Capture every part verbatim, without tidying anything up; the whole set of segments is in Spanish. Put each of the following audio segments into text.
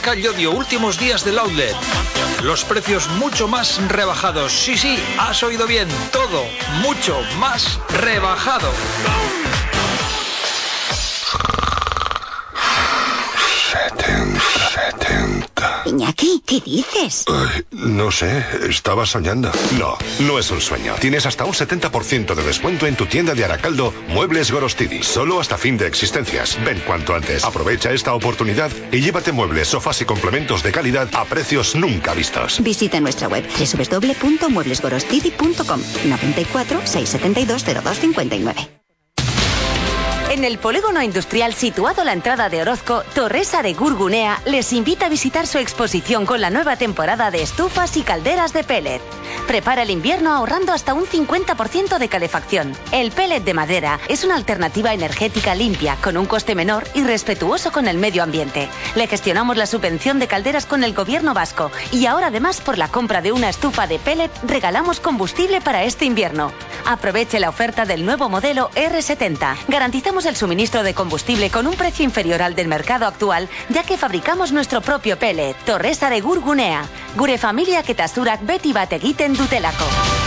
Abascal Llodio, últimos días del outlet. Los precios mucho más rebajados. Sí, sí, has oído bien. Todo mucho más rebajado. setenta. Iñaki, ¿qué dices? Ay, no sé, estaba soñando. No, no es un sueño. Tienes hasta un setenta por ciento de descuento en tu tienda de Aracaldo, Muebles Gorostidi. Solo hasta fin de existencias. Ven cuanto antes. Aprovecha esta oportunidad y llévate muebles, sofás y complementos de calidad a precios nunca vistos. Visita nuestra web doble u doble u doble u punto muebles gorostidi punto com. noventa y cuatro, seiscientos setenta y dos, cero dos cincuenta y nueve. En el polígono industrial situado a la entrada de Orozco, Torresa de Gurgunea les invita a visitar su exposición con la nueva temporada de estufas y calderas de pellet. Prepara el invierno ahorrando hasta un cincuenta por ciento de calefacción. El pellet de madera es una alternativa energética limpia, con un coste menor y respetuoso con el medio ambiente. Le gestionamos la subvención de calderas con el gobierno vasco y ahora además por la compra de una estufa de pellet regalamos combustible para este invierno. Aproveche la oferta del nuevo modelo erre setenta. Garantizamos el suministro de combustible con un precio inferior al del mercado actual, ya que fabricamos nuestro propio pellet. Torresa de Gurgunea. Gure familia ketasurak beti bat egiten dutelako.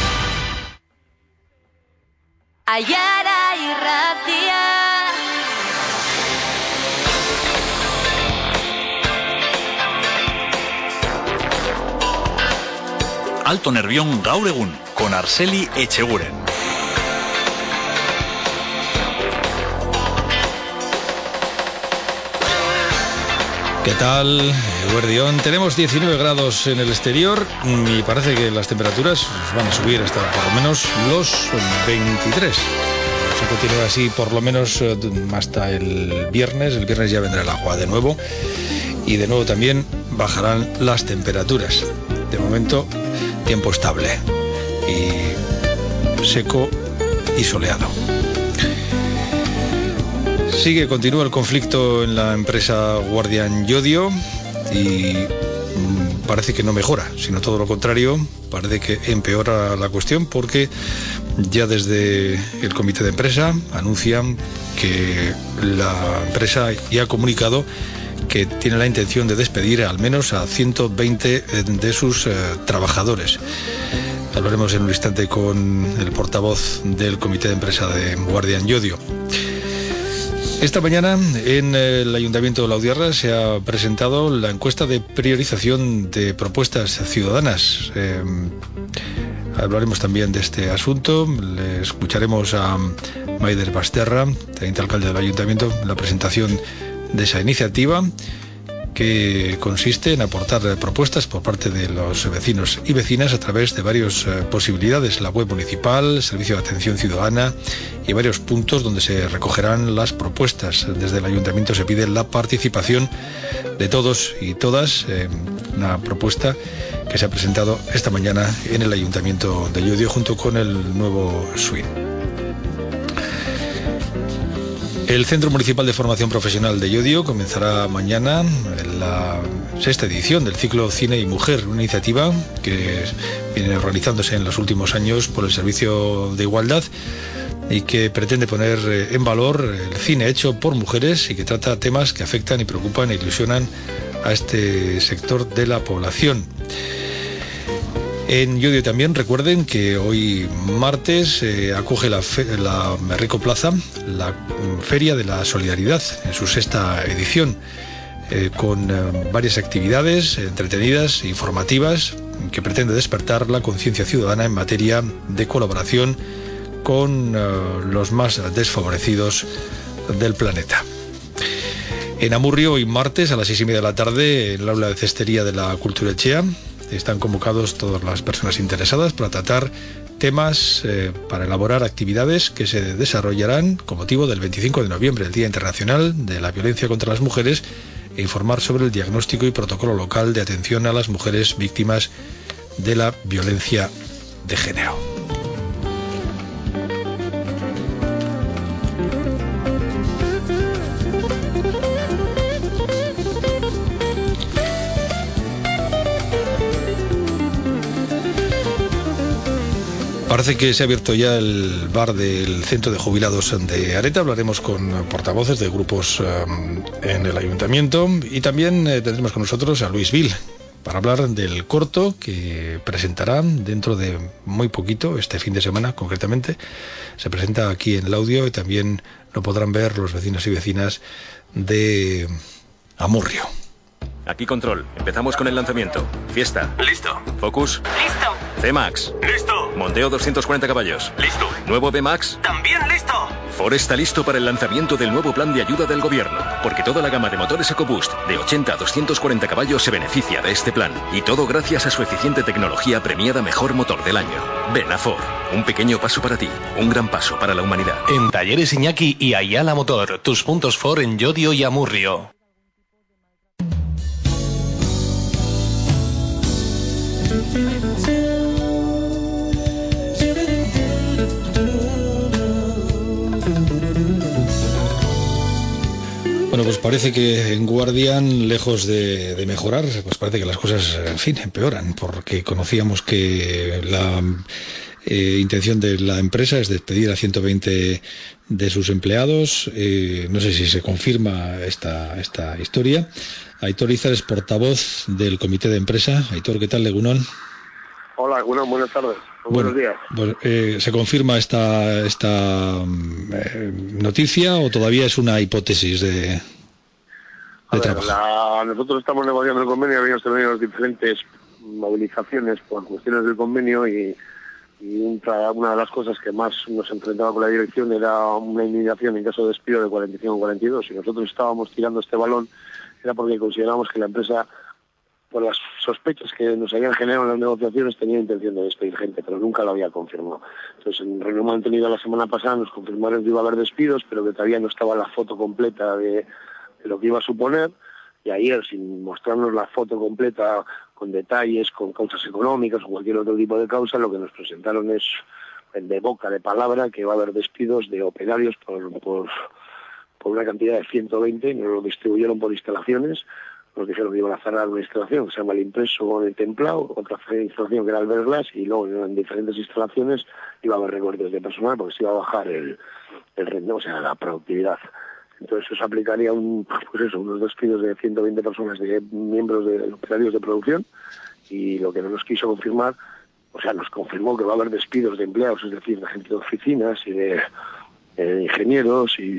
Aiara irratia. Alto Nervión gaur egun, con Arceli Echeguren. ¿Qué tal, Guardión? Tenemos diecinueve grados en el exterior y parece que las temperaturas van a subir hasta por lo menos los veintitrés. Se continúa así por lo menos hasta el viernes. El viernes ya vendrá el agua de nuevo y de nuevo también bajarán las temperaturas. De momento, tiempo estable y seco y soleado. Sigue, continúa el conflicto en la empresa Guardian Llodio y mmm, parece que no mejora, sino todo lo contrario, parece que empeora la cuestión porque ya desde el comité de empresa anuncian que la empresa ya ha comunicado que tiene la intención de despedir al menos a ciento veinte de sus eh, trabajadores. Hablaremos en un instante con el portavoz del comité de empresa de Guardian Llodio. Esta mañana en el Ayuntamiento de Laudiarra se ha presentado la encuesta de priorización de propuestas ciudadanas. Eh, hablaremos también de este asunto. Le escucharemos a Maider Basterra, teniente alcalde del Ayuntamiento, en la presentación de esa iniciativa que consiste en aportar propuestas por parte de los vecinos y vecinas a través de varias eh, posibilidades, la web municipal, servicio de atención ciudadana y varios puntos donde se recogerán las propuestas. Desde el Ayuntamiento se pide la participación de todos y todas, eh, una propuesta que se ha presentado esta mañana en el Ayuntamiento de Llodio junto con el nuevo S U I N. El Centro Municipal de Formación Profesional de Llodio comenzará mañana la sexta edición del ciclo Cine y Mujer, una iniciativa que viene organizándose en los últimos años por el Servicio de Igualdad y que pretende poner en valor el cine hecho por mujeres y que trata temas que afectan y preocupan e ilusionan a este sector de la población. En Llodio también recuerden que hoy martes eh, acoge la, fe, la Rico Plaza, la Feria de la Solidaridad, en su sexta edición, eh, con eh, varias actividades entretenidas e informativas que pretende despertar la conciencia ciudadana en materia de colaboración con eh, los más desfavorecidos del planeta. En Amurrio, hoy martes a las seis y media de la tarde, en el aula de cestería de la Cultura Echea, están convocados todas las personas interesadas para tratar temas, eh, para elaborar actividades que se desarrollarán con motivo del veinticinco de noviembre, el Día Internacional de la Violencia contra las Mujeres, e informar sobre el diagnóstico y protocolo local de atención a las mujeres víctimas de la violencia de género. Parece que se ha abierto ya el bar del Centro de Jubilados de Areta. Hablaremos con portavoces de grupos um, en el Ayuntamiento y también eh, tendremos con nosotros a Luis Vil para hablar del corto que presentarán dentro de muy poquito, este fin de semana concretamente. Se presenta aquí en Laudio y también lo podrán ver los vecinos y vecinas de Amurrio. Aquí Control. Empezamos con el lanzamiento. Fiesta. Listo. Focus. Listo. C-Max. Listo. Monteo doscientos cuarenta caballos. Listo. Nuevo B-Max. También listo. Ford está listo para el lanzamiento del nuevo plan de ayuda del gobierno, porque toda la gama de motores EcoBoost de ochenta a doscientos cuarenta caballos se beneficia de este plan. Y todo gracias a su eficiente tecnología premiada Mejor Motor del Año. Ven a Ford. Un pequeño paso para ti, un gran paso para la humanidad. En Talleres Iñaki y Ayala Motor, tus puntos Ford en Llodio y Amurrio. Bueno, pues parece que en Guardian, lejos de, de mejorar, pues parece que las cosas, en fin, empeoran, porque conocíamos que la eh, intención de la empresa es despedir a ciento veinte de sus empleados. Eh, no sé si se confirma esta, esta historia. Aitor Izar es portavoz del comité de empresa. Aitor, ¿qué tal, Egunon? Hola, Egunon, buenas tardes. Bueno, buenos días. Pues, eh, ¿se confirma esta esta eh, noticia o todavía es una hipótesis de, de a ver, trabajo? La, nosotros estamos negociando el convenio, habíamos tenido diferentes movilizaciones por cuestiones del convenio y, y un, una de las cosas que más nos enfrentaba con la dirección era una indignación en caso de despido de cuarenta y cinco a cuarenta y dos. Si nosotros estábamos tirando este balón era porque consideramos que la empresa, por las sospechas que nos habían generado en las negociaciones, tenía intención de despedir gente, pero nunca lo había confirmado. Entonces, en reunión mantenido la semana pasada nos confirmaron que iba a haber despidos, pero que todavía no estaba la foto completa de, de lo que iba a suponer. Y ayer, sin mostrarnos la foto completa, con detalles, con causas económicas o cualquier otro tipo de causa, lo que nos presentaron es de boca, de palabra, que va a haber despidos de operarios por, por, por una cantidad de ciento veinte, nos lo distribuyeron por instalaciones. Nos dijeron que iban a cerrar una instalación que se llama El Impreso con el Templado, otra instalación que era el Verglas, y luego en diferentes instalaciones iba a haber recortes de personal porque se iba a bajar el, el rendimiento, o sea, la productividad. Entonces eso aplicaría un, pues eso, unos despidos de ciento veinte personas, de miembros de operarios de producción, y lo que no nos quiso confirmar, o sea, nos confirmó que va a haber despidos de empleados, es decir, de gente de oficinas y de, de ingenieros y,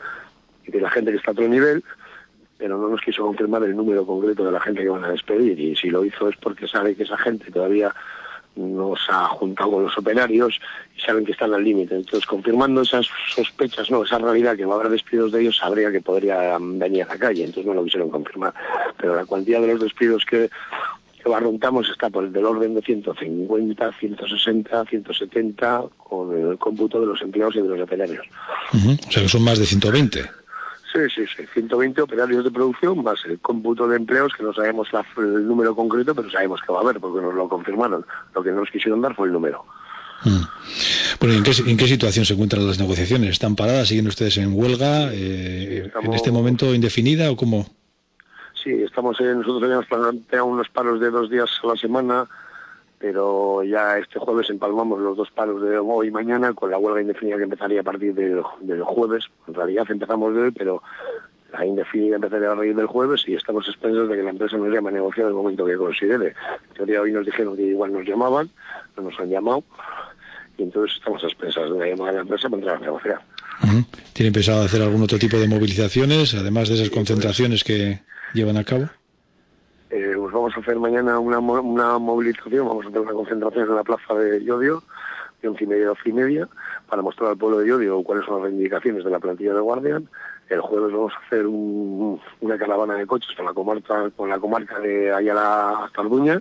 y de la gente que está a otro nivel, pero no nos quiso confirmar el número concreto de la gente que van a despedir, y si lo hizo es porque sabe que esa gente todavía no se ha juntado con los operarios y saben que están al límite. Entonces, confirmando esas sospechas, no, esa realidad que va a haber despidos de ellos, sabría que podría venir a la calle, entonces no lo quisieron confirmar. Pero la cuantía de los despidos que, que barruntamos está por el del orden de ciento cincuenta, ciento sesenta, ciento setenta, con el cómputo de los empleados y de los operarios. Uh-huh. O sea que son más de ciento veinte. Sí, sí, sí, ciento veinte operarios de producción más el cómputo de empleos, que no sabemos la, el número concreto, pero sabemos que va a haber porque nos lo confirmaron. Lo que no nos quisieron dar fue el número. Mm. Bueno, ¿en qué, ¿en qué situación se encuentran las negociaciones? ¿Están paradas? ¿Siguen ustedes en huelga? Eh, estamos... ¿En este momento indefinida o cómo? Sí, estamos en, nosotros habíamos planteado unos paros de dos días a la semana, pero ya este jueves empalmamos los dos paros de hoy y mañana con la huelga indefinida que empezaría a partir del, del jueves. En realidad empezamos de hoy, pero la indefinida empezaría a raíz del jueves y estamos esperando de que la empresa nos llame a negociar en el momento que considere. En teoría hoy nos dijeron que igual nos llamaban, no nos han llamado, y entonces estamos a expensas de la llamada de la empresa para entrar a negociar. Uh-huh. ¿Tienen pensado hacer algún otro tipo de movilizaciones, además de esas sí, concentraciones pues, que llevan a cabo? Eh, pues vamos a hacer mañana una, una movilización, vamos a hacer una concentración en la plaza de Llodio, de once y media a doce y media, para mostrar al pueblo de Llodio cuáles son las reivindicaciones de la plantilla de Guardian. El jueves vamos a hacer un, una caravana de coches con la comarca, con la comarca de Ayala hasta Arduña,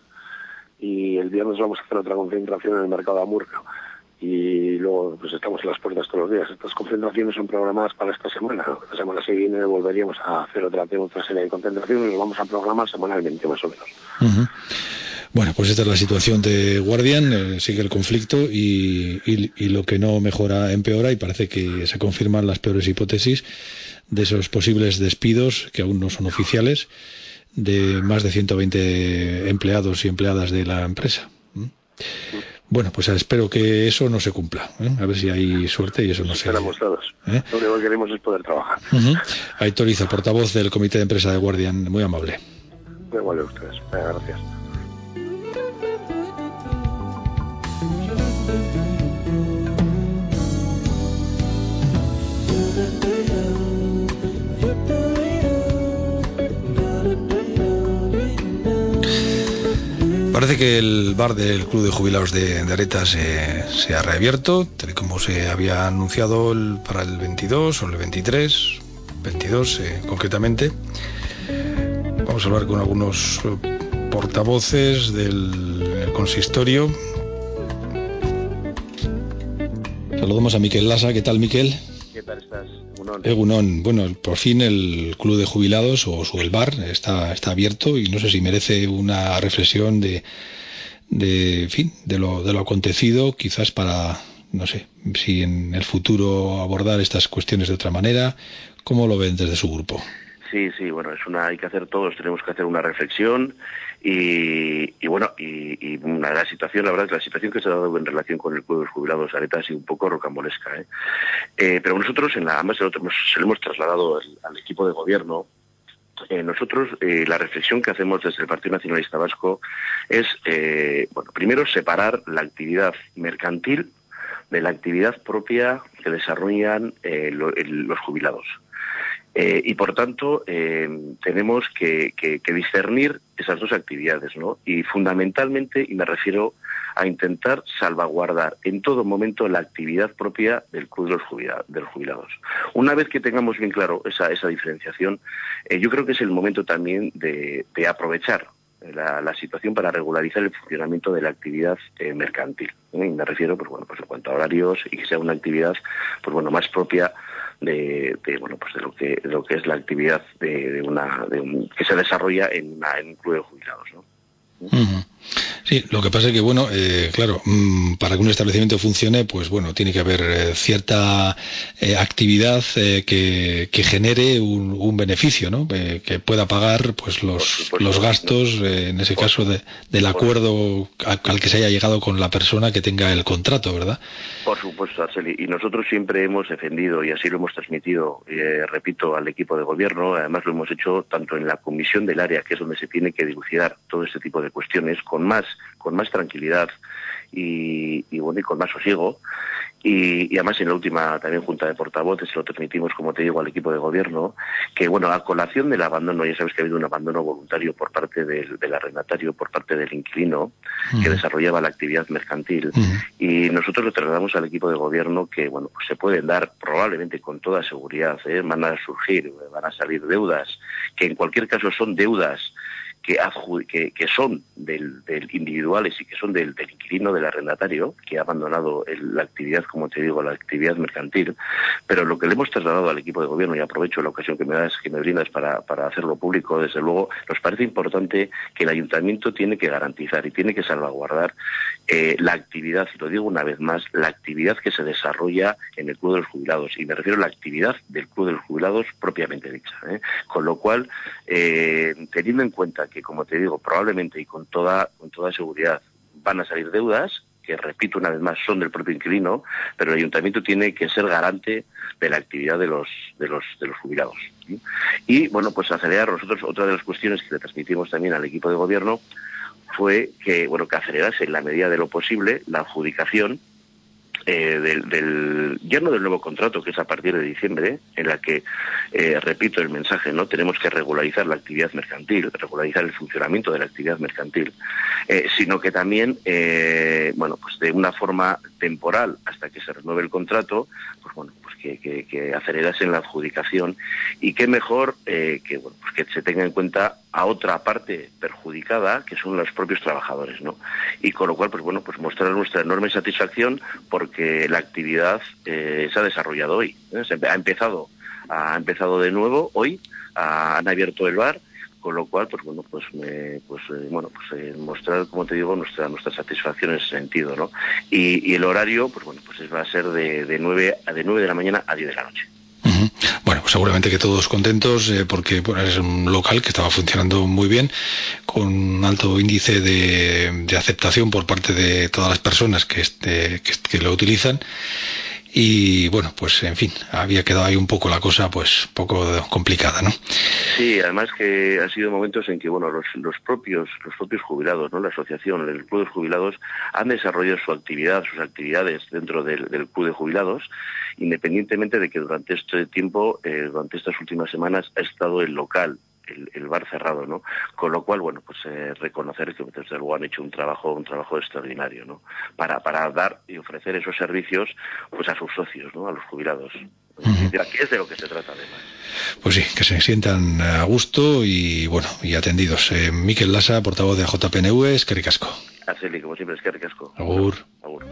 y el viernes vamos a hacer otra concentración en el mercado de Amurrio. Y luego pues estamos en las puertas todos los días. Estas concentraciones son programadas para esta semana. La semana siguiente volveríamos a hacer otra, otra serie de concentraciones y lo vamos a programar semanalmente más o menos. Uh-huh. Bueno, pues esta es la situación de Guardian, eh, sigue el conflicto y, y, y lo que no mejora empeora, y parece que se confirman las peores hipótesis de esos posibles despidos, que aún no son oficiales, de más de ciento veinte empleados y empleadas de la empresa. ¿Mm? Bueno, pues espero que eso no se cumpla, ¿eh? A ver si hay suerte y eso no se... Esperamos todos. ¿Eh? Lo único que queremos es poder trabajar. Uh-huh. Aitor Izo, portavoz del Comité de Empresa de Guardian, muy amable. Muy amable a ustedes. Venga, gracias. Parece que el bar del Club de Jubilados de, de Aretas se, se ha reabierto, tal y como se había anunciado el, para el veintidós o el veintitrés, veintidós eh, concretamente. Vamos a hablar con algunos portavoces del consistorio. Saludamos a Miquel Lasa. ¿Qué tal, Miquel? ¿Qué tal estás? Egunon. Egunon. Bueno, por fin el Club de Jubilados o, o el bar está, está abierto y no sé si merece una reflexión de, de, en fin, de lo, de lo acontecido, quizás para, no sé, si en el futuro abordar estas cuestiones de otra manera. ¿Cómo lo ven desde su grupo? Sí, sí, bueno, es una, hay que hacer todos, tenemos que hacer una reflexión y, y bueno, y, y una, la situación, la verdad, la situación que se ha dado en relación con el Club de los Jubilados Aretas ha sido un poco rocambolesca, ¿eh? Eh, pero nosotros, en la, además se lo, se lo hemos trasladado al, al equipo de gobierno. Eh, nosotros, eh, la reflexión que hacemos desde el Partido Nacionalista Vasco es, eh, bueno, primero separar la actividad mercantil de la actividad propia que desarrollan eh, lo, el, los jubilados. Eh, y por tanto eh, tenemos que, que, que discernir esas dos actividades, ¿no? Y fundamentalmente, y me refiero a intentar salvaguardar en todo momento la actividad propia del Club de los Jubilados. De los jubilados. Una vez que tengamos bien claro esa, esa diferenciación, eh, yo creo que es el momento también de, de aprovechar La, la situación para regularizar el funcionamiento de la actividad eh, mercantil. ¿eh? Y me refiero, pues bueno, pues en cuanto a horarios y que sea una actividad, pues bueno, más propia de, de bueno, pues de lo que de lo que es la actividad de, de una de un, que se desarrolla en, una, en un club de jubilados, ¿no? Uh-huh. Sí, lo que pasa es que, bueno, eh, claro, mmm, para que un establecimiento funcione, pues bueno, tiene que haber eh, cierta eh, actividad eh, que, que genere un, un beneficio, ¿no? Eh, que pueda pagar pues los, supuesto, los gastos, ¿no? eh, en ese por, caso, de, del acuerdo al, al que se haya llegado con la persona que tenga el contrato, ¿verdad? Por supuesto, Arceli. Y nosotros siempre hemos defendido, y así lo hemos transmitido, eh, repito, al equipo de gobierno, además lo hemos hecho tanto en la comisión del área, que es donde se tiene que dilucidar todo este tipo de cuestiones, con más con más tranquilidad y, y bueno y con más sosiego y, y además en la última también junta de portavoces lo transmitimos, como te digo, al equipo de gobierno, que bueno, a colación del abandono, ya sabes que ha habido un abandono voluntario por parte del, del arrendatario, por parte del inquilino uh-huh. que desarrollaba la actividad mercantil uh-huh. y nosotros lo trasladamos al equipo de gobierno que bueno, pues se pueden dar probablemente con toda seguridad, ¿eh? van a surgir, van a salir deudas, que en cualquier caso son deudas Que, que, que son del, del individuales y que son del, del inquilino, del arrendatario, que ha abandonado el, la actividad, como te digo, la actividad mercantil, pero lo que le hemos trasladado al equipo de gobierno, y aprovecho la ocasión que me das, que me brindas para, para hacerlo público, desde luego, nos parece importante que el ayuntamiento tiene que garantizar y tiene que salvaguardar eh, la actividad, y lo digo una vez más, la actividad que se desarrolla en el Club de los Jubilados, y me refiero a la actividad del Club de los Jubilados propiamente dicha, ¿eh? Con lo cual, eh, teniendo en cuenta que, como te digo, probablemente y con toda con toda seguridad van a salir deudas, que repito una vez más son del propio inquilino, pero el ayuntamiento tiene que ser garante de la actividad de los de los de los jubilados. ¿Sí? Y bueno, pues acelerar nosotros, otra de las cuestiones que le transmitimos también al equipo de gobierno fue que bueno que acelerase en la medida de lo posible la adjudicación Eh, del, del ya no del nuevo contrato, que es a partir de diciembre, en la que, eh, repito el mensaje, no tenemos que regularizar la actividad mercantil, regularizar el funcionamiento de la actividad mercantil, eh, sino que también, eh, bueno, pues de una forma temporal hasta que se renueve el contrato, pues bueno, pues que, que, que acelerase en la adjudicación y qué mejor eh, que, bueno, pues que se tenga en cuenta a otra parte perjudicada, que son los propios trabajadores, ¿no? Y con lo cual, pues bueno, pues mostrar nuestra enorme satisfacción porque la actividad eh, se ha desarrollado hoy, ¿eh? Se ha empezado, ha empezado de nuevo hoy, a, han abierto el bar, con lo cual, pues bueno, pues, me, pues eh, bueno, pues eh, mostrar, como te digo, nuestra nuestra satisfacción en ese sentido, ¿no? Y, y el horario, pues bueno, pues va a ser de de nueve a de nueve de la mañana a diez de la noche. Uh-huh. Bueno, pues seguramente que todos contentos eh, porque bueno, es un local que estaba funcionando muy bien, con un alto índice de, de aceptación por parte de todas las personas que, este, que, que lo utilizan. Y bueno, pues en fin, había quedado ahí un poco la cosa pues poco complicada, ¿no? Sí, además que ha sido momentos en que bueno los, los propios los propios jubilados, ¿no? La asociación, el club de jubilados han desarrollado su actividad, sus actividades dentro del, del club de jubilados, independientemente de que durante este tiempo, eh, durante estas últimas semanas ha estado el local, El, el bar cerrado, ¿no? Con lo cual, bueno, pues eh, reconocer que desde luego han hecho un trabajo, un trabajo extraordinario, ¿no? Para, para dar y ofrecer esos servicios, pues a sus socios, ¿no? A los jubilados. Uh-huh. Que es de lo que se trata, además. Pues sí, que se sientan a gusto y bueno, y atendidos. Eh, Mikel Lasa, portavoz de J P N V, eskerrik asko. Arceli, como siempre, eskerrik asko. Agur. Agur.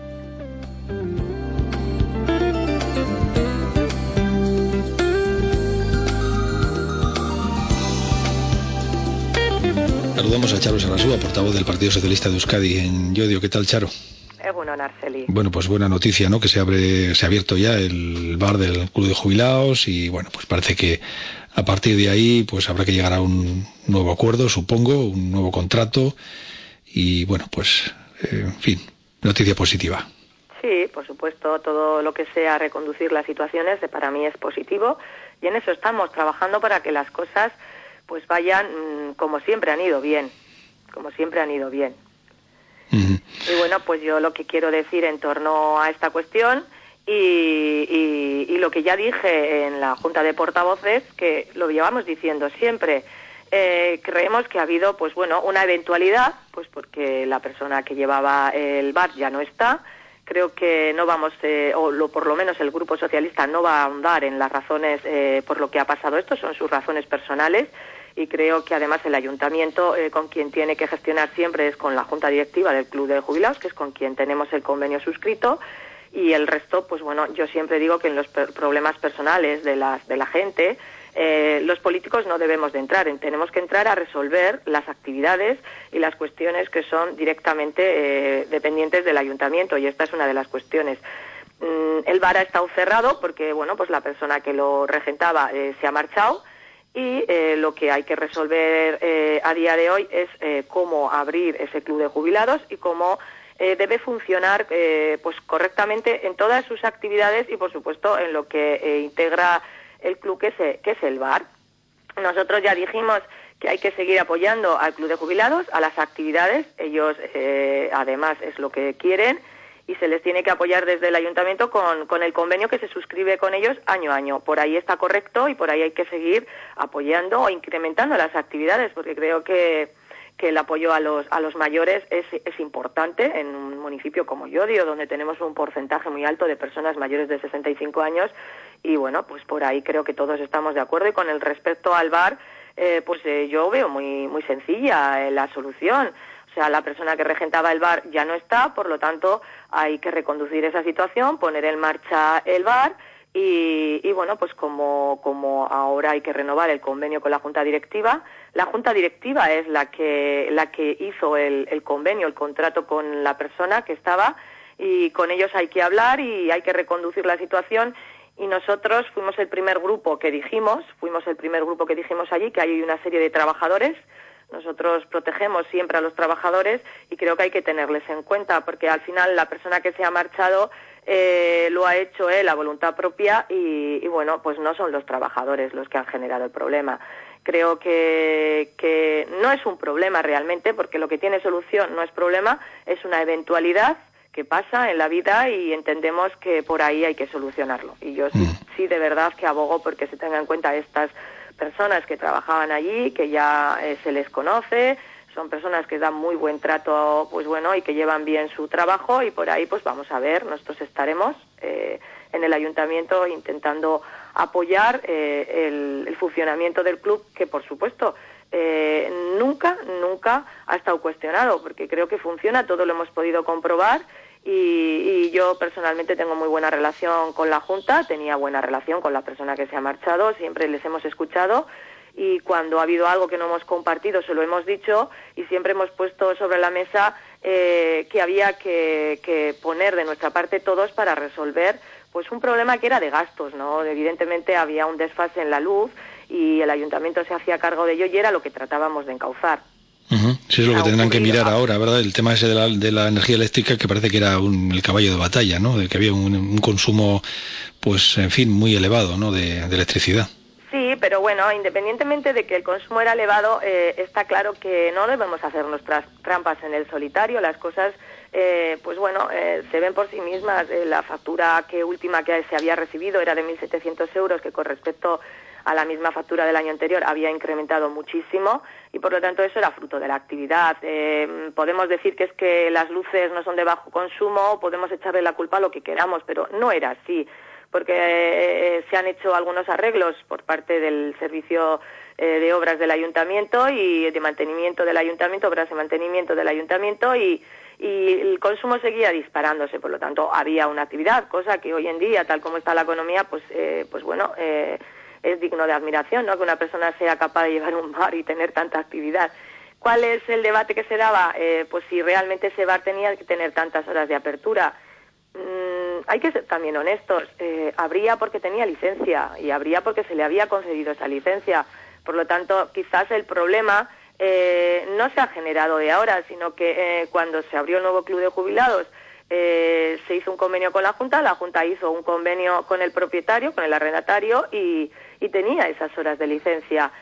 Saludamos a Charo Sarasúa, portavoz del Partido Socialista de Euskadi en Llodio. ¿Qué tal, Charo? Egunon, Arceli. Bueno, pues buena noticia, ¿no? Que se abre, se ha abierto ya el bar del Club de Jubilados y bueno, pues parece que a partir de ahí pues habrá que llegar a un nuevo acuerdo, supongo, un nuevo contrato y bueno, pues eh, en fin, noticia positiva. Sí, por supuesto, todo lo que sea reconducir las situaciones para mí es positivo y en eso estamos trabajando para que las cosas pues vayan mmm, como siempre han ido bien, como siempre han ido bien. Uh-huh. Y bueno, pues yo lo que quiero decir en torno a esta cuestión y, y, y lo que ya dije en la Junta de Portavoces, que lo llevamos diciendo siempre, eh, creemos que ha habido, pues bueno, una eventualidad, pues porque la persona que llevaba el bar ya no está. Creo que no vamos, eh, o lo, por lo menos el Grupo Socialista no va a ahondar en las razones eh, por lo que ha pasado esto, son sus razones personales. Y creo que además el ayuntamiento eh, con quien tiene que gestionar siempre es con la junta directiva del Club de Jubilados, que es con quien tenemos el convenio suscrito, y el resto, pues bueno, yo siempre digo que en los per- problemas personales de, las, de la gente, eh, los políticos no debemos de entrar, tenemos que entrar a resolver las actividades y las cuestiones que son directamente eh, dependientes del ayuntamiento, y esta es una de las cuestiones. Mm, el bar ha estado cerrado porque, bueno, pues la persona que lo regentaba eh, se ha marchado, y eh, lo que hay que resolver eh, a día de hoy es eh, cómo abrir ese club de jubilados y cómo eh, debe funcionar eh, pues correctamente en todas sus actividades y por supuesto en lo que eh, integra el club, que es, que es el bar. Nosotros ya dijimos que hay que seguir apoyando al club de jubilados, a las actividades, ellos eh, además es lo que quieren, y se les tiene que apoyar desde el ayuntamiento con, con el convenio que se suscribe con ellos año a año. Por ahí está correcto y por ahí hay que seguir apoyando o incrementando las actividades, porque creo que, que el apoyo a los, a los mayores es, es importante en un municipio como Llodio, donde tenemos un porcentaje muy alto de personas mayores de sesenta y cinco años, y bueno, pues por ahí creo que todos estamos de acuerdo. Y con el respecto al bar, eh, pues eh, yo veo muy, muy sencilla eh, la solución. O sea, la persona que regentaba el bar ya no está, por lo tanto hay que reconducir esa situación, poner en marcha el bar y, y bueno, pues como, como ahora hay que renovar el convenio con la Junta Directiva, la Junta Directiva es la que, la que hizo el, el convenio, el contrato con la persona que estaba, y con ellos hay que hablar y hay que reconducir la situación. Y nosotros fuimos el primer grupo que dijimos, fuimos el primer grupo que dijimos allí que hay una serie de trabajadores. Nosotros protegemos siempre a los trabajadores y creo que hay que tenerles en cuenta, porque al final la persona que se ha marchado eh, lo ha hecho él a voluntad propia y, y bueno, pues no son los trabajadores los que han generado el problema. Creo que, que no es un problema realmente, porque lo que tiene solución no es problema, es una eventualidad que pasa en la vida y entendemos que por ahí hay que solucionarlo. Y yo sí, sí de verdad que abogo porque se tengan en cuenta estas personas que trabajaban allí, que ya eh, se les conoce, son personas que dan muy buen trato, pues bueno, y que llevan bien su trabajo, y por ahí pues vamos a ver, nosotros estaremos eh, en el ayuntamiento intentando apoyar eh, el, el funcionamiento del club, que por supuesto eh, nunca, nunca ha estado cuestionado, porque creo que funciona, todo lo hemos podido comprobar. Y, y yo personalmente tengo muy buena relación con la Junta, tenía buena relación con la persona que se ha marchado, siempre les hemos escuchado y cuando ha habido algo que no hemos compartido se lo hemos dicho y siempre hemos puesto sobre la mesa eh, que había que, que poner de nuestra parte todos para resolver pues un problema que era de gastos, ¿no? Evidentemente había un desfase en la luz y el ayuntamiento se hacía cargo de ello y era lo que tratábamos de encauzar. Uh-huh. Sí, es lo que tendrán que mirar ahora, ¿verdad? El tema ese de la, de la energía eléctrica, que parece que era un, el caballo de batalla, ¿no? De que había un, un consumo, pues, en fin, muy elevado, ¿no? De, de electricidad. Sí, pero bueno, independientemente de que el consumo era elevado, eh, está claro que no debemos hacer nuestras trampas en el solitario. Las cosas, eh, pues bueno, eh, se ven por sí mismas. Eh, la factura que última que se había recibido era de mil setecientos euros, que con respecto a la misma factura del año anterior había incrementado muchísimo y por lo tanto eso era fruto de la actividad. Eh, podemos decir que es que las luces no son de bajo consumo, podemos echarle la culpa a lo que queramos, pero no era así, porque eh, se han hecho algunos arreglos por parte del servicio eh, de obras del ayuntamiento y de mantenimiento del ayuntamiento, obras de mantenimiento del ayuntamiento y y el consumo seguía disparándose, por lo tanto había una actividad, cosa que hoy en día, tal como está la economía, pues eh, pues bueno, eh, es digno de admiración, ¿no? Que una persona sea capaz de llevar un bar y tener tanta actividad. ¿Cuál es el debate que se daba? Eh, pues si realmente ese bar tenía que tener tantas horas de apertura. Mm, hay que ser también honestos. Eh, habría porque tenía licencia y habría porque se le había concedido esa licencia. Por lo tanto, quizás el problema eh, no se ha generado de ahora, sino que eh, cuando se abrió el nuevo club de jubilados, Eh, se hizo un convenio con la Junta, la Junta hizo un convenio con el propietario, con el arrendatario y, y tenía esas horas de licencia.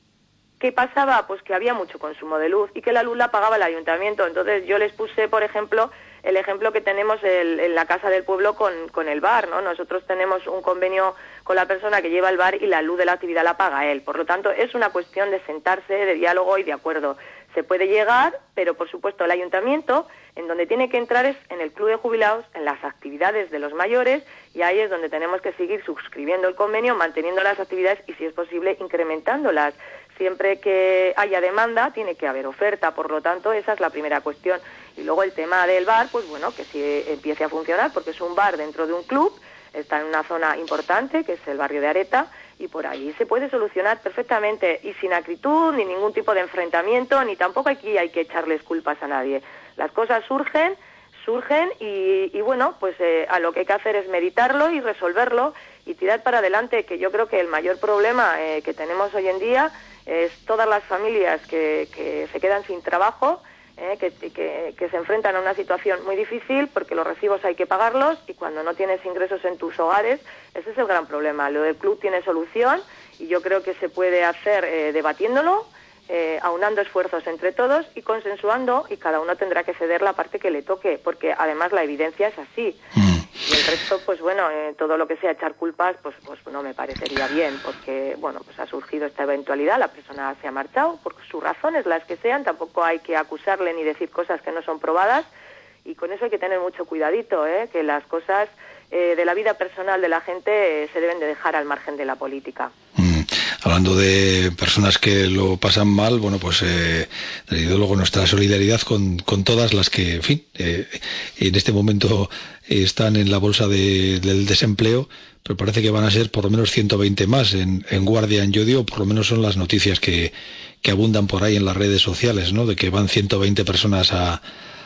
¿Qué pasaba? Pues que había mucho consumo de luz y que la luz la pagaba el ayuntamiento. Entonces yo les puse, por ejemplo, el ejemplo que tenemos el, en la Casa del Pueblo con, con el bar, ¿no? Nosotros tenemos un convenio con la persona que lleva el bar y la luz de la actividad la paga él. Por lo tanto, es una cuestión de sentarse, de diálogo y de acuerdo. Se puede llegar, pero por supuesto el ayuntamiento, en donde tiene que entrar es en el club de jubilados, en las actividades de los mayores, y ahí es donde tenemos que seguir suscribiendo el convenio, manteniendo las actividades y, si es posible, incrementándolas. Siempre que haya demanda, tiene que haber oferta, por lo tanto, esa es la primera cuestión. Y luego el tema del bar, pues bueno, que si empiece a funcionar, porque es un bar dentro de un club, está en una zona importante, que es el barrio de Areta, y por ahí se puede solucionar perfectamente y sin acritud, ni ningún tipo de enfrentamiento, ni tampoco aquí hay que echarles culpas a nadie. Las cosas surgen, surgen y, y bueno, pues eh, a lo que hay que hacer es meditarlo y resolverlo y tirar para adelante, que yo creo que el mayor problema eh, que tenemos hoy en día es todas las familias que, que se quedan sin trabajo, Eh, que, que, que se enfrentan a una situación muy difícil porque los recibos hay que pagarlos y cuando no tienes ingresos en tus hogares, ese es el gran problema. Lo del club tiene solución y yo creo que se puede hacer eh, debatiéndolo, eh, aunando esfuerzos entre todos y consensuando, y cada uno tendrá que ceder la parte que le toque, porque además la evidencia es así. Y el resto, pues bueno, eh, todo lo que sea echar culpas, pues pues no me parecería bien, porque, bueno, pues ha surgido esta eventualidad, la persona se ha marchado, por sus razones, las que sean, tampoco hay que acusarle ni decir cosas que no son probadas, y con eso hay que tener mucho cuidadito, ¿eh? Que las cosas eh, de la vida personal de la gente eh, se deben de dejar al margen de la política. Hablando de personas que lo pasan mal, bueno, pues eh, desde luego nuestra solidaridad con, con todas las que, en fin, eh, en este momento están en la bolsa de, del desempleo, pero parece que van a ser por lo menos ciento veinte más en, en Guardia, en Llodio, por lo menos son las noticias que, que abundan por ahí en las redes sociales, ¿no? De que van ciento veinte personas a,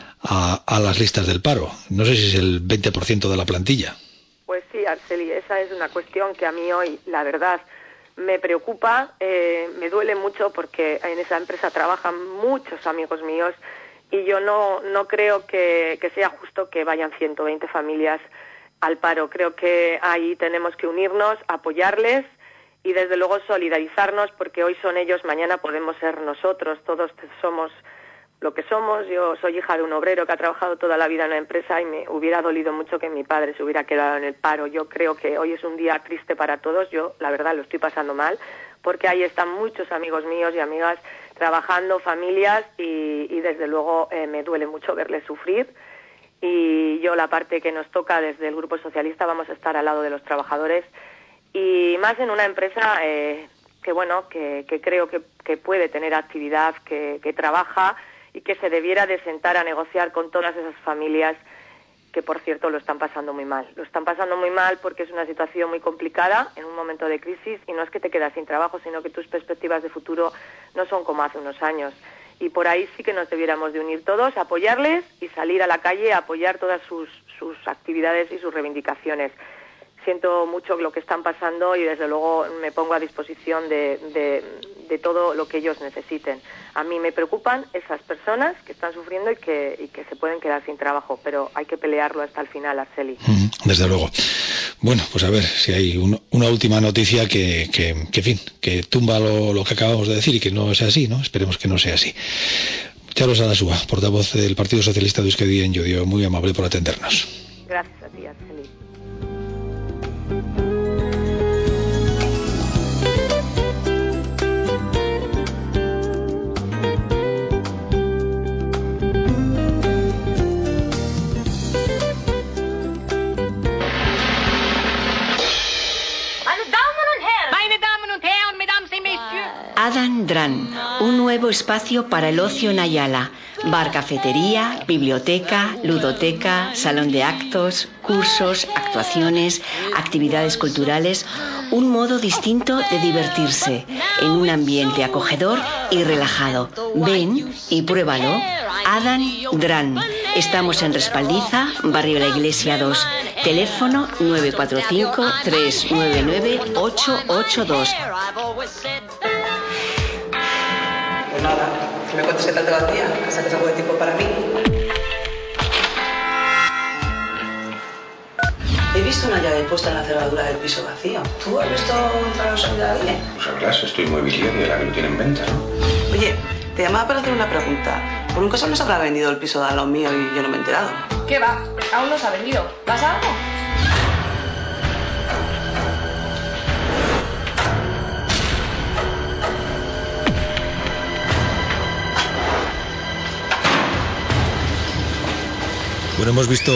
a, a las listas del paro. No sé si es el veinte por ciento de la plantilla. Pues sí, Arceli, esa es una cuestión que a mí hoy, la verdad, me preocupa, eh, me duele mucho porque en esa empresa trabajan muchos amigos míos y yo no no creo que, que sea justo que vayan ciento veinte familias al paro. Creo que ahí tenemos que unirnos, apoyarles y desde luego solidarizarnos, porque hoy son ellos, mañana podemos ser nosotros. Todos somos lo que somos. Yo soy hija de un obrero que ha trabajado toda la vida en la empresa y me hubiera dolido mucho que mi padre se hubiera quedado en el paro. Yo creo que hoy es un día triste para todos. Yo, la verdad, lo estoy pasando mal porque ahí están muchos amigos míos y amigas trabajando, familias, y, y desde luego eh, me duele mucho verles sufrir. Y yo, la parte que nos toca desde el Grupo Socialista, vamos a estar al lado de los trabajadores y más en una empresa eh, que, bueno, que, que creo que, que puede tener actividad, que, que trabaja y que se debiera de sentar a negociar con todas esas familias que por cierto lo están pasando muy mal. Lo están pasando muy mal porque es una situación muy complicada en un momento de crisis y no es que te quedas sin trabajo, sino que tus perspectivas de futuro no son como hace unos años. Y por ahí sí que nos debiéramos de unir todos, apoyarles y salir a la calle a apoyar todas sus, sus actividades y sus reivindicaciones. Siento mucho lo que están pasando y desde luego me pongo a disposición de, de, de todo lo que ellos necesiten. A mí me preocupan esas personas que están sufriendo y que, y que se pueden quedar sin trabajo, pero hay que pelearlo hasta el final, Arceli. Desde luego. Bueno, pues a ver si hay un, una última noticia que, que, que, en fin, que tumba lo, lo que acabamos de decir y que no sea así, ¿no? Esperemos que no sea así. Charo Sarasúa, portavoz del Partido Socialista de Euskadi en Llodio, muy amable por atendernos. Gracias a ti, Arceli. Adam Dran, un nuevo espacio para el ocio en Ayala. Bar, cafetería, biblioteca, ludoteca, salón de actos, cursos, actuaciones, actividades culturales. Un modo distinto de divertirse, en un ambiente acogedor y relajado. Ven y pruébalo. Adam Dran. Estamos en Respaldiza, barrio La Iglesia dos. Teléfono nueve cuatro cinco, tres nueve nueve, ocho ocho dos. Pues nada, que me cuentes qué tal te va el día, que saques algo de tiempo para mí. He visto una llave puesta en la cerradura del piso vacío. ¿Tú has visto entrar o salir a alguien? Pues sabrás, estoy mobiliario de la que lo tiene en venta, ¿no? Oye, te llamaba para hacer una pregunta. ¿Por un caso no se habrá vendido el piso de al lado mío y yo no me he enterado? ¿Qué va? Aún no se ha vendido. ¿Pasa algo? Bueno, hemos visto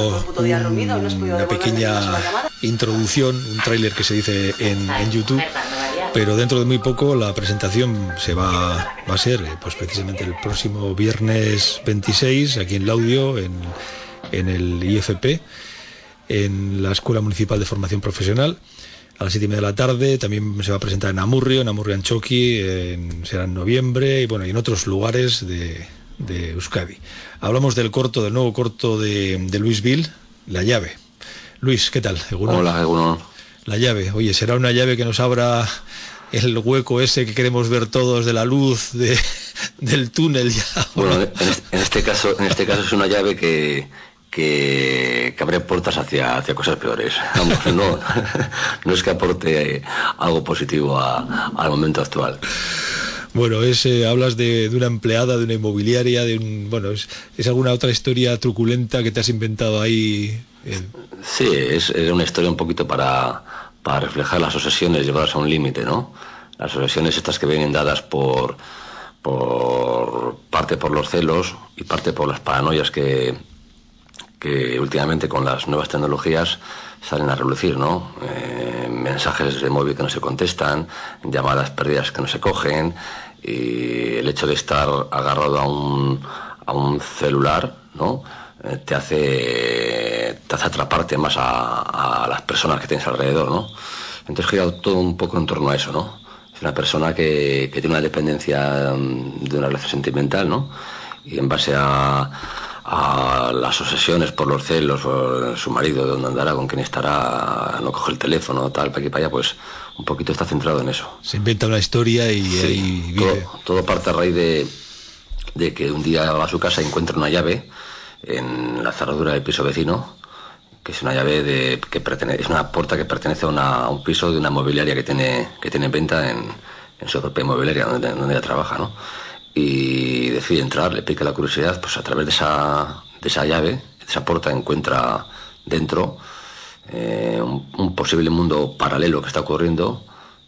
un, una pequeña introducción, un tráiler que se dice en, en YouTube, pero dentro de muy poco la presentación se va, va a ser pues precisamente el próximo viernes veintiséis aquí en Laudio, en, en el I F P, en la Escuela Municipal de Formación Profesional, a las siete y media de la tarde. También se va a presentar en Amurrio, en Amurrio Antxoki, en, será en noviembre, y bueno, y en otros lugares de... de Euskadi. Hablamos del corto, del nuevo corto de, de Luis Vil, La llave. Luis, ¿qué tal? Egunon. Hola, Egunon. La llave. Oye, ¿será una llave que nos abra el hueco ese que queremos ver todos de la luz de, del túnel ya? Bueno, en este, en este caso, en este caso es una llave que que, que abre puertas hacia, hacia cosas peores. Vamos, no, no es que aporte algo positivo a, al momento actual. Bueno, es, eh, hablas de, de una empleada, de una inmobiliaria, de un, bueno, es, es alguna otra historia truculenta que te has inventado ahí. Eh. Sí, es, es una historia un poquito para, para reflejar las obsesiones llevadas a un límite, ¿no? Las obsesiones estas que vienen dadas por, por parte por los celos y parte por las paranoias que, que últimamente con las nuevas tecnologías salen a relucir, ¿no? Eh, mensajes de móvil que no se contestan, llamadas perdidas que no se cogen, y el hecho de estar agarrado a un, a un celular, ¿no? Eh, te hace te hace atraparte más a, a las personas que tienes alrededor, ¿no? Entonces gira todo un poco en torno a eso, ¿no? Es una persona que, que tiene una dependencia de una relación sentimental, ¿no? Y en base a a las obsesiones por los celos, o su marido, de dónde andará, con quién estará, no coge el teléfono, tal, para aquí para allá, pues un poquito está centrado en eso. Se inventa una historia y, sí, y vive. Todo, todo parte a raíz de, de que un día va a su casa y encuentra una llave en la cerradura del piso vecino, que es una llave de que pertenece, es una puerta que pertenece a, una, a un piso de una inmobiliaria que tiene que tiene en venta en, en su propia inmobiliaria donde, donde ella trabaja, ¿no? Y decide entrar, le pica la curiosidad, pues a través de esa, de esa llave, de esa puerta, encuentra dentro eh, un, un posible mundo paralelo que está ocurriendo,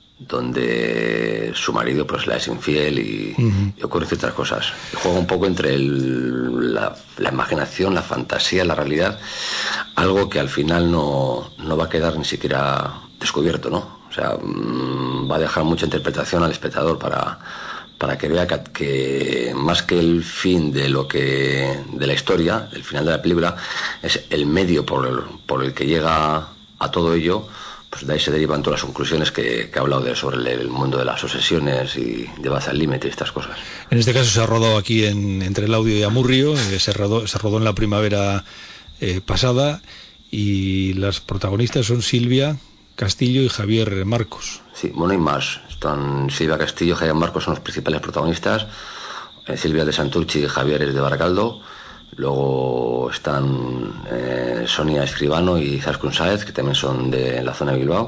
donde su marido pues la es infiel y, uh-huh. y ocurren ciertas cosas. Y juega un poco entre el, la, la imaginación, la fantasía, la realidad, algo que al final no, no va a quedar ni siquiera descubierto, ¿no? O sea, mmm, va a dejar mucha interpretación al espectador para para que vea que, que más que el fin de lo que de la historia, el final de la película, es el medio por el, por el que llega a todo ello. Pues de ahí se derivan todas las conclusiones que, que he hablado de sobre el, el mundo de las obsesiones y de Baz al límite y estas cosas. En este caso se ha rodado aquí en, entre Laudio y Amurrio, eh, se, rodó, se rodó en la primavera eh, pasada, y las protagonistas son Silvia Castillo y Javier Marcos. Sí, bueno, y más. Están Silvia Castillo y Javier Marcos son los principales protagonistas. Eh, Silvia de Santurchi y Javier es de Baracaldo. Luego están eh, Sonia Escribano y Zaskun Sáez, que también son de la zona de Bilbao,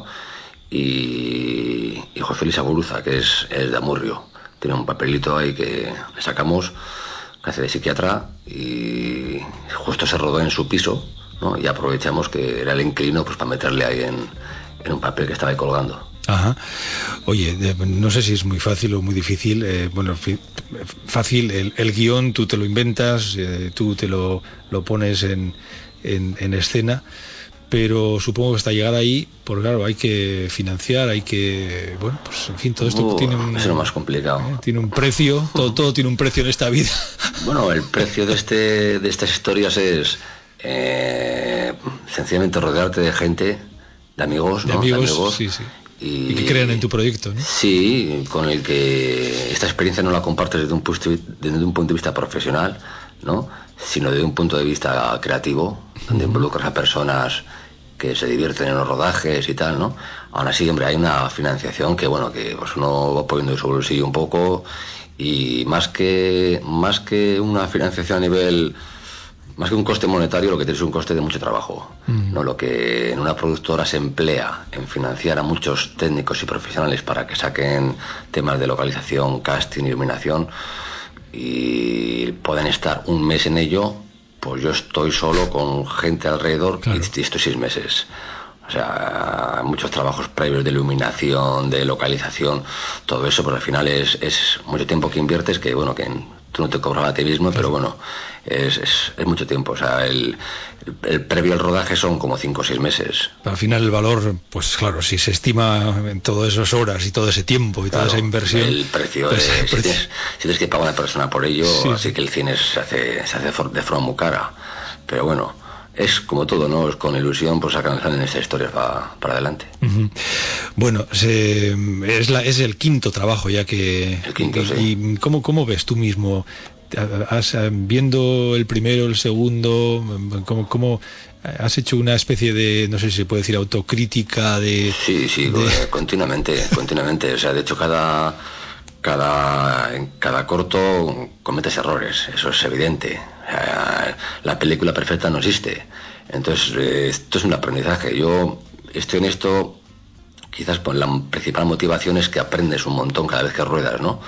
y, y José Luis Aguruza, que es, es de Amurrio. Tiene un papelito ahí que le sacamos, que hace de psiquiatra, y justo se rodó en su piso, ¿no? Y aprovechamos que era el inquilino, pues para meterle ahí en, en un papel que estaba ahí colgando. Ajá. Oye, no sé si es muy fácil o muy difícil. Eh, bueno, fácil, el, el guión tú te lo inventas, eh, tú te lo, lo pones en, en, en escena, pero supongo que hasta llegar ahí, pues claro, hay que financiar, hay que... Bueno, pues en fin, todo esto uh, tiene un... Es lo más complicado. Eh, tiene un precio, todo, todo tiene un precio en esta vida. Bueno, el precio de, este, de estas historias es eh, sencillamente rodearte de gente, de amigos, de ¿no? amigos, de amigos sí, sí. Y, y que crean en tu proyecto, ¿no? Sí, con el que esta experiencia no la compartes desde un, punto, desde un punto de vista profesional, ¿no? Sino desde un punto de vista creativo, donde uh-huh. involucras a personas que se divierten en los rodajes y tal, ¿no? Aún así, hombre, hay una financiación que, bueno, que pues uno va poniendo en su bolsillo un poco, y más que, más que una financiación a nivel... Más que un coste monetario, lo que tiene es un coste de mucho trabajo. Mm. ¿No? Lo que en una productora se emplea en financiar a muchos técnicos y profesionales para que saquen temas de localización, casting, iluminación, y pueden estar un mes en ello, pues yo estoy solo con gente alrededor, claro. y estoy seis meses. O sea, muchos trabajos previos de iluminación, de localización, todo eso, pero al final es, es mucho tiempo que inviertes que, bueno, que en, tú no te cobras a ti mismo, pero bueno, es, es, es mucho tiempo. O sea, el, el, el previo al rodaje son como cinco o seis meses. Al final el valor, pues claro, si se estima en todas esas horas y todo ese tiempo y claro, toda esa inversión... El precio, pues, es, el precio. Si, tienes, si tienes que pagar a una persona por ello, sí. Así que el cine se hace, se hace de forma muy cara. Pero bueno... Es como todo, ¿no? Es con ilusión, pues sacan en esta historia para, para adelante. Uh-huh. Bueno, se, es, la, es el quinto trabajo ya que... El quinto, y, sí. ¿Y cómo, cómo ves tú mismo? Has, viendo el primero, el segundo, ¿cómo, cómo has hecho una especie de, no sé si se puede decir, autocrítica de... Sí, sí, de... continuamente, continuamente. O sea, de hecho, cada... Cada, en cada corto cometes errores, eso es evidente. La película perfecta no existe. Entonces, esto es un aprendizaje. Yo estoy en esto, quizás por la principal motivación es que aprendes un montón cada vez que ruedas, ¿no?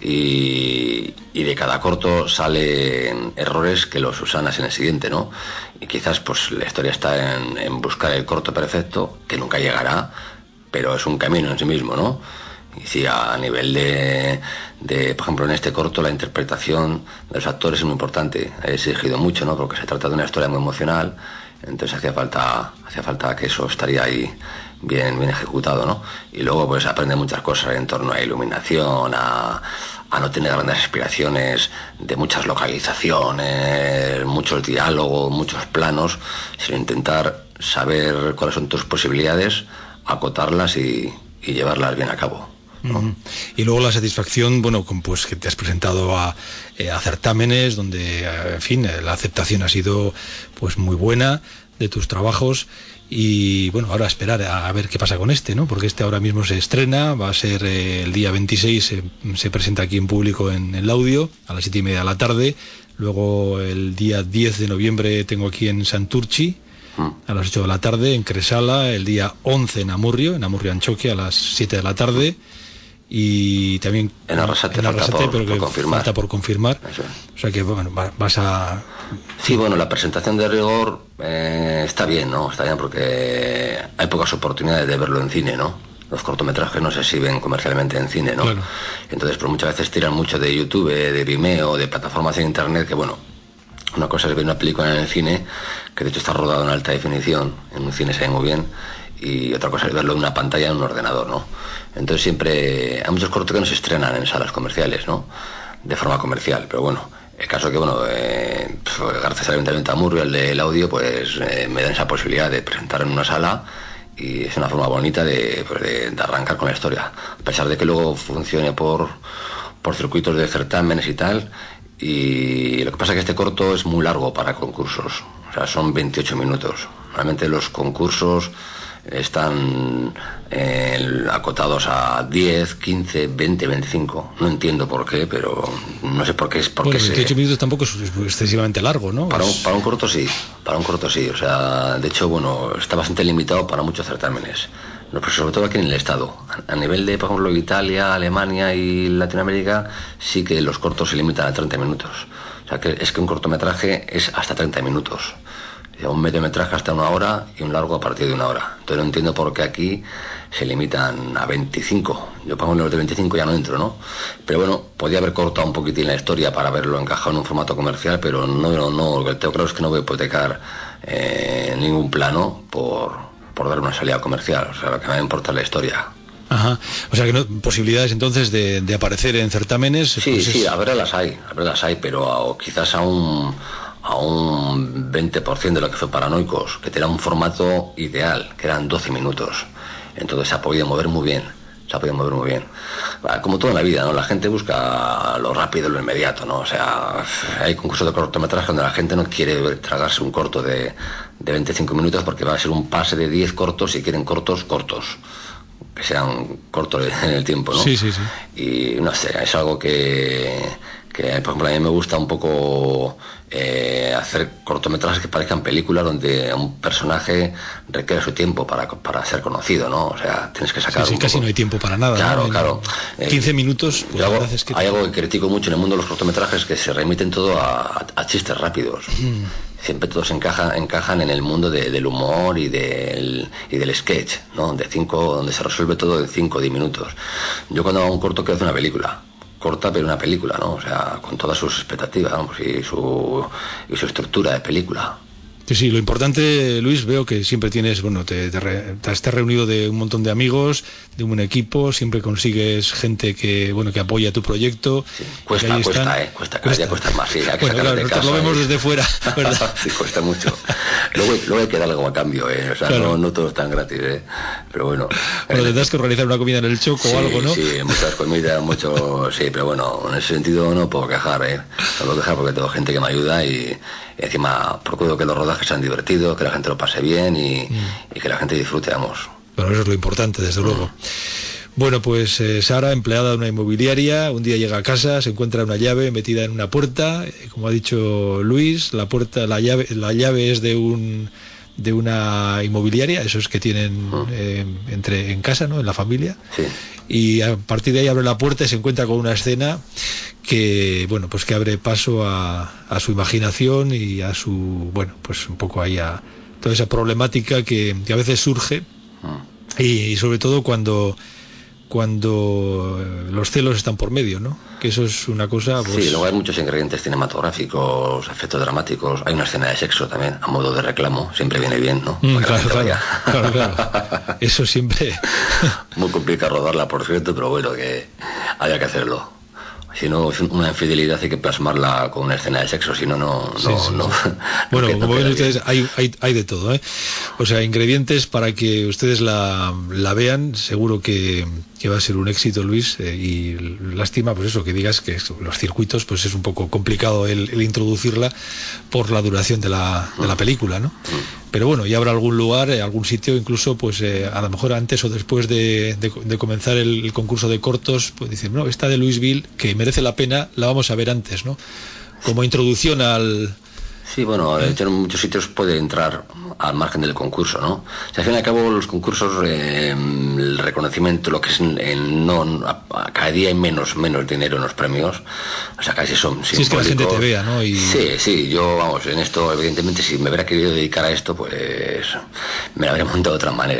Y, y de cada corto salen errores que los subsanas en el siguiente, ¿no? Y quizás pues la historia está en, en buscar el corto perfecto, que nunca llegará, pero es un camino en sí mismo, ¿no? Y sí, a nivel de, de, por ejemplo, en este corto la interpretación de los actores es muy importante. He exigido mucho, ¿no? Porque se trata de una historia muy emocional, entonces hacía falta, hacía falta que eso estaría ahí bien, bien ejecutado, ¿no? Y luego pues aprende muchas cosas en torno a iluminación, a, a no tener grandes aspiraciones de muchas localizaciones, muchos diálogos, muchos planos, sino intentar saber cuáles son tus posibilidades, acotarlas y, y llevarlas bien a cabo, ¿no? Uh-huh. Y luego la satisfacción, bueno, pues que te has presentado a, eh, a certámenes donde, en fin, la aceptación ha sido pues muy buena de tus trabajos, y bueno, ahora esperar a, a ver qué pasa con este, ¿no? Porque este ahora mismo se estrena, va a ser eh, el día veintiséis, se, se presenta aquí en público en el Laudio a las siete y media de la tarde, luego el día diez de noviembre tengo aquí en Santurchi a las ocho de la tarde, en Cresala, el día once en Amurrio, en Amurrio Anchoquia a las siete de la tarde, y también en Arrasate, en Arrasate falta por, pero que por confirmar. falta por confirmar. Eso. O sea que bueno, vas a... Sí, bueno, la presentación de rigor eh, está bien, ¿no? Está bien porque hay pocas oportunidades de verlo en cine, ¿no? Los cortometrajes no se exhiben comercialmente en cine, ¿no? Claro. Entonces, pues muchas veces tiran mucho de YouTube, de Vimeo, de plataformas en internet, que bueno, una cosa es ver una película en el cine, que de hecho está rodada en alta definición, en un cine se ve muy bien, y otra cosa es verlo en una pantalla en un ordenador, ¿no? Entonces siempre hay muchos cortos que no se estrenan en salas comerciales, ¿no? De forma comercial, pero bueno, el caso que, bueno, eh, gracias al Ayuntamiento de Amurrio, el del audio, pues eh, me dan esa posibilidad de presentar en una sala y es una forma bonita de, pues, de, de arrancar con la historia, a pesar de que luego funcione por, por circuitos de certámenes y tal. Y lo que pasa es que este corto es muy largo para concursos, o sea, son veintiocho minutos. Realmente los concursos están eh, acotados a diez, quince, veinte, veinticinco. No entiendo por qué, pero no sé por qué es porque bueno, veintiocho se... minutos tampoco es excesivamente largo, ¿no? Para un, es... para un corto sí, para un corto sí. O sea, de hecho, bueno, está bastante limitado para muchos certámenes. No, pero sobre todo aquí en el Estado. A nivel de, por ejemplo, Italia, Alemania y Latinoamérica, sí que los cortos se limitan a treinta minutos. O sea, que es que un cortometraje es hasta treinta minutos. Un mediometraje hasta una hora y un largo a partir de una hora. Entonces no entiendo por qué aquí se limitan a veinticinco. Yo pongo los de veinticinco y ya no entro, ¿no? Pero bueno, podía haber cortado un poquitín la historia para verlo encajado en un formato comercial, pero no, no, no, lo que tengo claro es que no voy a hipotecar eh, ningún plano por, por dar una salida comercial. O sea, lo que me va a importar es la historia. Ajá. O sea que no, posibilidades entonces de, de aparecer en certámenes. Sí, pues sí, es... a ver las hay, a ver las hay, pero a, o quizás a un a un veinte por ciento de lo que fue Paranoicos, que tenía un formato ideal, que eran doce minutos. Entonces se ha podido mover muy bien, se ha podido mover muy bien. Como todo en la vida, ¿no? La gente busca lo rápido, lo inmediato, ¿no? O sea, hay concursos de cortometraje donde la gente no quiere tragarse un corto de, de veinticinco minutos porque va a ser un pase de diez cortos y quieren cortos cortos, que sean cortos en el tiempo, ¿no? Sí, sí, sí. Y no sé, es algo que, que por ejemplo, a mí me gusta un poco eh, hacer cortometrajes que parezcan películas donde un personaje requiere su tiempo para, para ser conocido, ¿no? O sea, tienes que sacar... Sí, sí, un casi poco... no hay tiempo para nada. Claro, ¿no? claro. quince minutos, pues algo, la verdad es que... Hay algo que critico mucho en el mundo de los cortometrajes, que se remiten todo a, a, a chistes rápidos. Mm. Siempre todos encajan, encajan en el mundo de, del humor y del, y del sketch, ¿no? De cinco, donde se resuelve todo en cinco o diez minutos. Yo cuando hago un corto quiero hacer una película, corta pero una película, ¿no? O sea, con todas sus expectativas, vamos, y su, y su estructura de película. Sí, sí, lo importante, Luis, veo que siempre tienes, bueno, te, te, re, te estás reunido de un montón de amigos, de un buen equipo, siempre consigues gente que, bueno, que apoya tu proyecto. Sí, cuesta, cuesta, eh, cuesta, cada día cuesta más, sí, hay que bueno, claro, de nosotros lo vemos y... desde fuera, ¿verdad? Sí, cuesta mucho. Luego, luego hay que dar algo a cambio, eh, o sea, claro. no, no todo es tan gratis, eh, pero bueno. Bueno, tendrás que organizar una comida en el Choco sí, o algo, ¿no? Sí, muchas comidas, mucho, sí, pero bueno, en ese sentido no puedo quejar, eh, no puedo quejar porque tengo gente que me ayuda y, y encima procuro que los rodajes sean divertidos, que la gente lo pase bien y, mm. y que la gente disfrute, vamos. Bueno, eso es lo importante, desde mm. luego. Bueno, pues eh, Sara, empleada de una inmobiliaria, un día llega a casa, se encuentra una llave metida en una puerta, eh, como ha dicho Luis, la puerta, la llave, la llave es de un de una inmobiliaria, esos que tienen mm. eh, entre en casa, ¿no? En la familia. Sí. Y a partir de ahí abre la puerta y se encuentra con una escena que, bueno, pues que abre paso a, a su imaginación y a su, bueno, pues un poco ahí a toda esa problemática que, que a veces surge mm. y, y sobre todo cuando cuando los celos están por medio, ¿no? Que eso es una cosa... Pues... Sí, luego hay muchos ingredientes cinematográficos, efectos dramáticos, hay una escena de sexo también, a modo de reclamo, siempre viene bien, ¿no? Mm, claro, claro, claro, claro, eso siempre... Muy complicado rodarla, por cierto, pero bueno, que haya que hacerlo. Si no, es una infidelidad, hay que plasmarla con una escena de sexo, si no, no... Sí, no, sí, no, sí. no bueno, no como ven ustedes, hay, hay, hay de todo, ¿eh? O sea, ingredientes para que ustedes la, la vean, seguro que, que va a ser un éxito, Luis, eh, y lástima, pues eso, que digas que esto, los circuitos, pues es un poco complicado el, el introducirla por la duración de la, de la película, ¿no? Pero bueno, ya habrá algún lugar, eh, algún sitio, incluso, pues eh, a lo mejor antes o después de, de, de comenzar el, el concurso de cortos, pues dicen, no, esta de Louisville, que merece la pena, la vamos a ver antes, ¿no? Como introducción al... Sí, bueno, de hecho en muchos sitios puede entrar al margen del concurso, ¿no? O sea, al fin y al cabo los concursos, eh, el reconocimiento, lo que es en, no, a, a, cada día hay menos menos dinero en los premios, o sea, casi son sí, es que la gente te vea, ¿no? Y... Sí, sí, yo, vamos, en esto, evidentemente, si me hubiera querido dedicar a esto, pues me lo habría montado de otra manera, ¿no?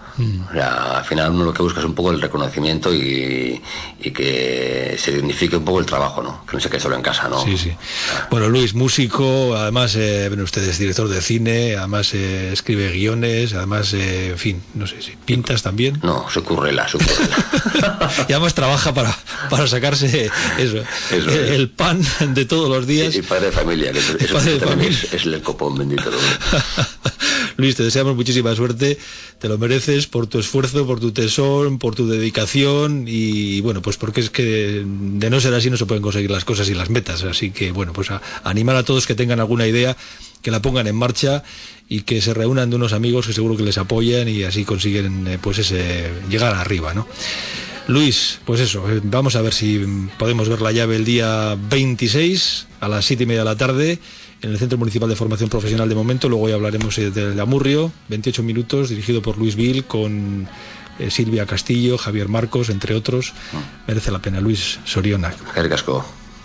Mm. O sea, al final uno lo que busca es un poco el reconocimiento y, y que se dignifique un poco el trabajo, ¿no? Que no se quede solo en casa, ¿no? Sí, sí. Bueno, Luis, músico, además, eh, bueno, usted es director de cine, además eh, escribe guiones, además, eh, en fin, no sé si pintas también. No, se currela, se currela. Y además trabaja para, para sacarse eso, eso el, el pan de todos los días. Y, y padre de familia, que eso, eso padre de familia. Es, es el copón bendito. Luis, te deseamos muchísima suerte, te lo mereces por tu esfuerzo, por tu tesón, por tu dedicación y bueno, pues porque es que de no ser así no se pueden conseguir las cosas y las metas, así que bueno, pues a, a animar a todos que tengan alguna idea, que la pongan en marcha y que se reúnan de unos amigos que seguro que les apoyan y así consiguen eh, pues ese llegar arriba, ¿no? Luis, pues eso, eh, vamos a ver si podemos ver la llave el día veintiséis a las siete y media de la tarde en el Centro Municipal de Formación Profesional de momento. Luego ya hablaremos eh, del Amurrio, veintiocho minutos, dirigido por Luis Vil, con eh, Silvia Castillo, Javier Marcos, entre otros. Merece la pena. Luis Sorionak. Casco.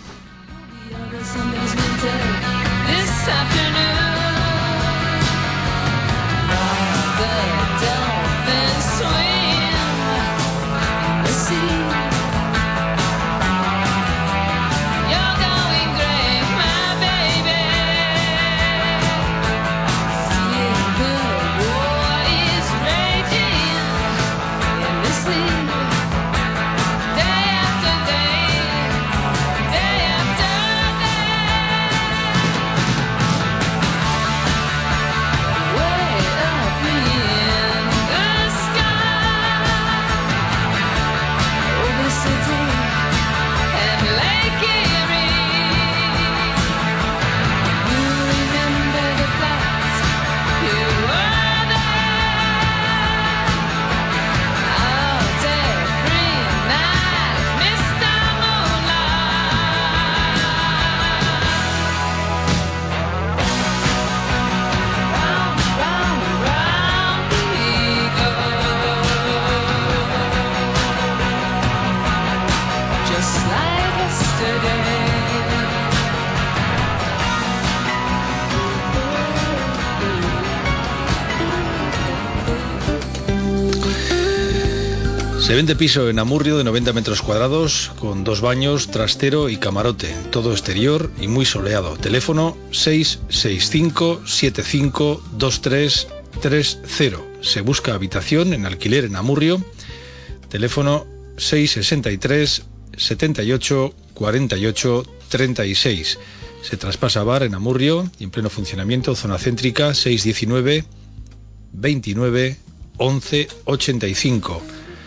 Se vende piso en Amurrio de noventa metros cuadrados con dos baños, trastero y camarote, todo exterior y muy soleado. Teléfono seis seis cinco siete cinco dos tres tres cero. Se busca habitación en alquiler en Amurrio. Teléfono seis seis tres setenta y ocho cuarenta y ocho treinta y seis. Se traspasa bar en Amurrio y en pleno funcionamiento, zona céntrica seis diecinueve veintinueve once ochenta y cinco.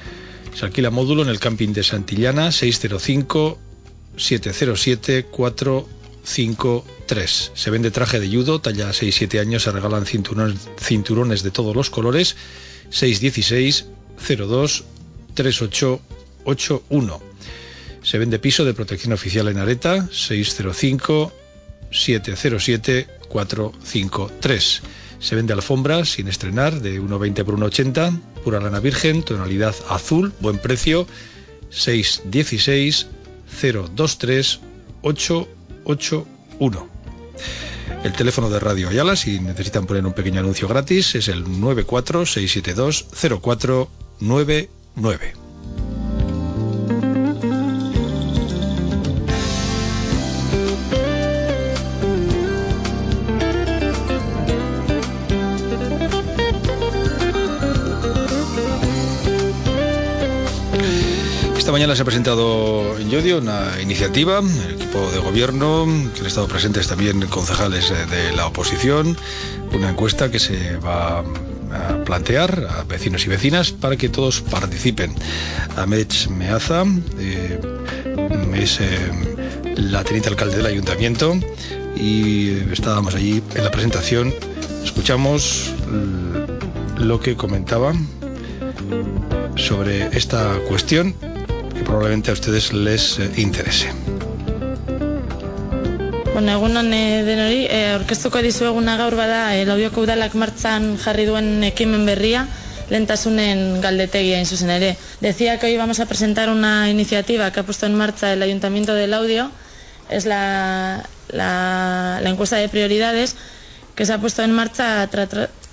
Se alquila módulo en el camping de Santillana seis cero cinco siete cero siete cuatro cinco tres. Se vende traje de judo, talla seis siete años, se regalan cinturones, cinturones de todos los colores. seis uno seis cero dos tres ocho ocho uno. Se vende piso de protección oficial en Areta seis cero cinco siete cero siete cuatro cinco tres. Se vende alfombras sin estrenar de uno veinte por uno ochenta, pura lana virgen, tonalidad azul, buen precio, seis uno seis cero dos tres ocho ocho uno. El teléfono de Radio Ayala, si necesitan poner un pequeño anuncio gratis, es el nueve cuatro seis siete dos cero cuatro nueve nueve. Esta mañana se ha presentado en Llodio una iniciativa, el equipo de gobierno, que han estado presentes también concejales de la oposición, una encuesta que se va a plantear a vecinos y vecinas para que todos participen. Amets Meaza eh, es eh, la teniente alcalde del ayuntamiento y estábamos allí en la presentación, escuchamos lo que comentaba sobre esta cuestión que probablemente a ustedes les eh, interese. Bueno, egunon e, denori, e, orkestuko dizueguna gaur bada e, Laudioko udalak martzan jarri duen ekimen berria, lehentasunen galdetegia in zuzen ere. Decía que hoy vamos a presentar una iniciativa que ha puesto en marcha el Ayuntamiento de Laudio, es la, la, la encuesta de prioridades que se ha puesto en marcha tra, tra,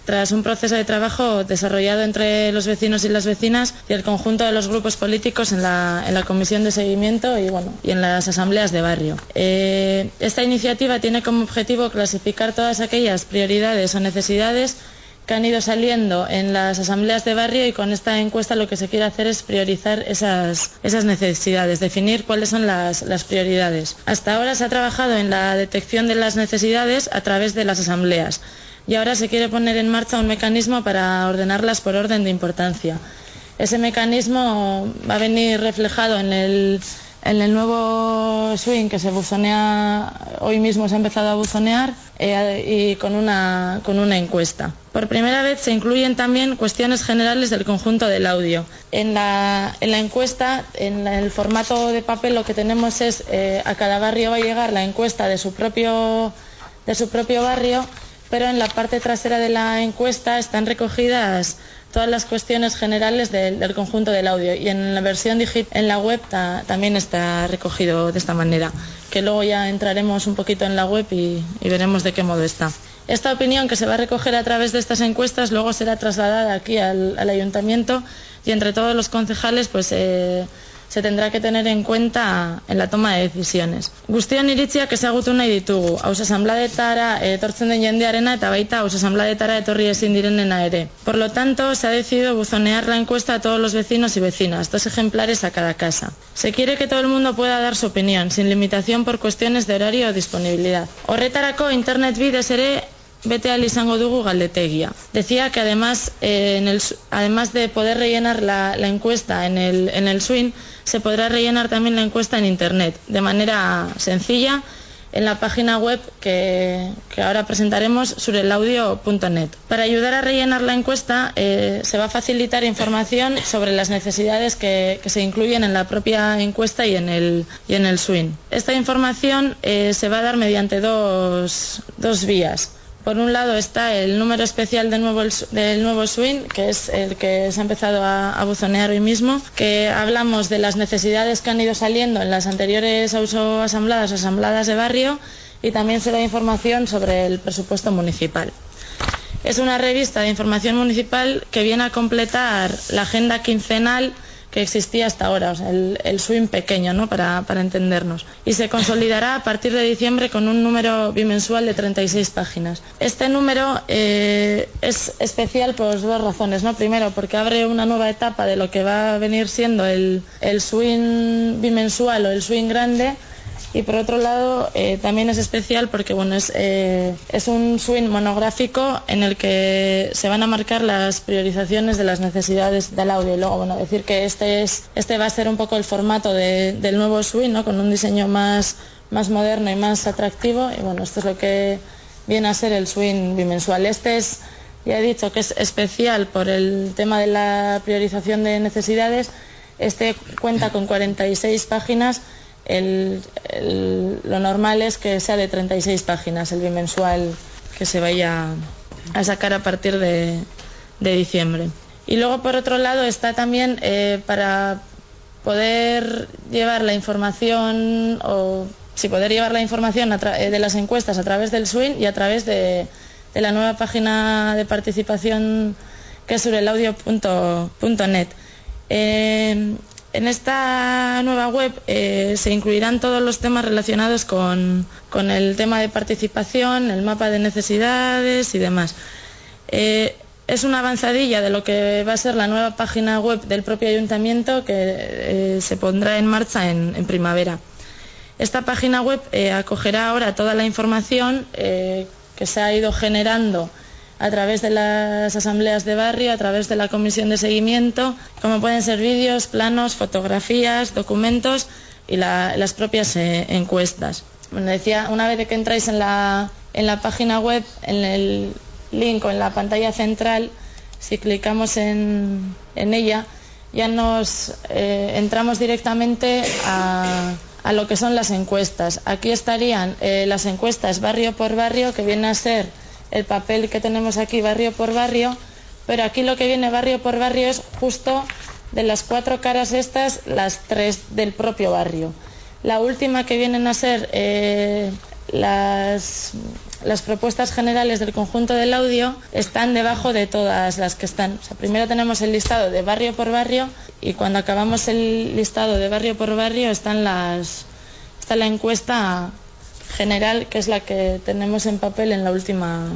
tras un proceso de trabajo desarrollado entre los vecinos y las vecinas y el conjunto de los grupos políticos en la, en la comisión de seguimiento y, bueno, y en las asambleas de barrio. Eh, esta iniciativa tiene como objetivo clasificar todas aquellas prioridades o necesidades que han ido saliendo en las asambleas de barrio, y con esta encuesta lo que se quiere hacer es priorizar esas, esas necesidades, definir cuáles son las, las prioridades. Hasta ahora se ha trabajado en la detección de las necesidades a través de las asambleas, y ahora se quiere poner en marcha un mecanismo para ordenarlas por orden de importancia. Ese mecanismo va a venir reflejado en el, en el nuevo swing que se buzonea, hoy mismo se ha empezado a buzonear, eh, y con una, con una encuesta. Por primera vez se incluyen también cuestiones generales del conjunto del audio. En la, en la encuesta, en el formato de papel, lo que tenemos es, eh, a cada barrio va a llegar la encuesta de su propio, de su propio barrio, pero en la parte trasera de la encuesta están recogidas todas las cuestiones generales del, del conjunto del audio, y en la versión digital, en la web, ta, también está recogido de esta manera, que luego ya entraremos un poquito en la web y, y veremos de qué modo está. Esta opinión que se va a recoger a través de estas encuestas luego será trasladada aquí al, al ayuntamiento, y entre todos los concejales pues eh, se tendrá que tener en cuenta en la toma de decisiones. Guztion iritzia que ezagutu nahi ditugu, hausasambladetara etortzen den jendearena eta baita hausasambladetara etorri ezin direnena ere. Por lo tanto, se ha decidido buzonear la encuesta a todos los vecinos y vecinas, dos ejemplares a cada casa. Se quiere que todo el mundo pueda dar su opinión, sin limitación por cuestiones de horario o disponibilidad. Horretarako internet bidez ere bete ahal izango dugu galdetegia. Decía que además, eh, en el, además de poder rellenar la, la encuesta en el, en el swing, se podrá rellenar también la encuesta en internet, de manera sencilla, en la página web que, que ahora presentaremos, surelaudio punto net. Para ayudar a rellenar la encuesta, eh, se va a facilitar información sobre las necesidades que, que se incluyen en la propia encuesta y en el, y en el swing. Esta información eh, se va a dar mediante dos, dos vías. Por un lado está el número especial del nuevo, del nuevo swing, que es el que se ha empezado a, a buzonear hoy mismo, que hablamos de las necesidades que han ido saliendo en las anteriores asambladas o asambladas de barrio, y también se da información sobre el presupuesto municipal. Es una revista de información municipal que viene a completar la agenda quincenal que existía hasta ahora, o sea, el, el swing pequeño, ¿no? para, para entendernos. Y se consolidará a partir de diciembre con un número bimensual de treinta y seis páginas. Este número eh, es especial por dos razones, ¿no? Primero, porque abre una nueva etapa de lo que va a venir siendo el, el swing bimensual o el swing grande. Y por otro lado, eh, también es especial porque bueno, es, eh, es un swing monográfico en el que se van a marcar las priorizaciones de las necesidades del audio. Y luego, bueno, decir que este, es, este va a ser un poco el formato de, del nuevo swing, ¿no? Con un diseño más, más moderno y más atractivo. Y bueno, esto es lo que viene a ser el swing bimensual. Este es, ya he dicho, que es especial por el tema de la priorización de necesidades. Este cuenta con cuarenta y seis páginas. El, el, lo normal es que sea de treinta y seis páginas el bimensual que se vaya a sacar a partir de, de diciembre. Y luego, por otro lado, está también eh, para poder llevar la información o sí, poder llevar la información a tra- de las encuestas a través del swing y a través de, de la nueva página de participación que es surelaudio punto net. Eh, En esta nueva web eh, se incluirán todos los temas relacionados con, con el tema de participación, el mapa de necesidades y demás. Eh, es una avanzadilla de lo que va a ser la nueva página web del propio ayuntamiento que eh, se pondrá en marcha en, en primavera. Esta página web eh, acogerá ahora toda la información eh, que se ha ido generando a través de las asambleas de barrio, a través de la comisión de seguimiento, como pueden ser vídeos, planos, fotografías, documentos y la, las propias eh, encuestas. Bueno, decía, una vez que entráis en la, en la página web, en el link o en la pantalla central, si clicamos en, en ella, ya nos eh, entramos directamente a, a lo que son las encuestas. Aquí estarían eh, las encuestas barrio por barrio, que viene a ser el papel que tenemos aquí barrio por barrio, pero aquí lo que viene barrio por barrio es justo de las cuatro caras estas, las tres del propio barrio. La última, que vienen a ser eh, las, las propuestas generales del conjunto del audio están debajo de todas las que están. O sea, primero tenemos el listado de barrio por barrio y cuando acabamos el listado de barrio por barrio están las, está la encuesta general, que es la que tenemos en papel en la última,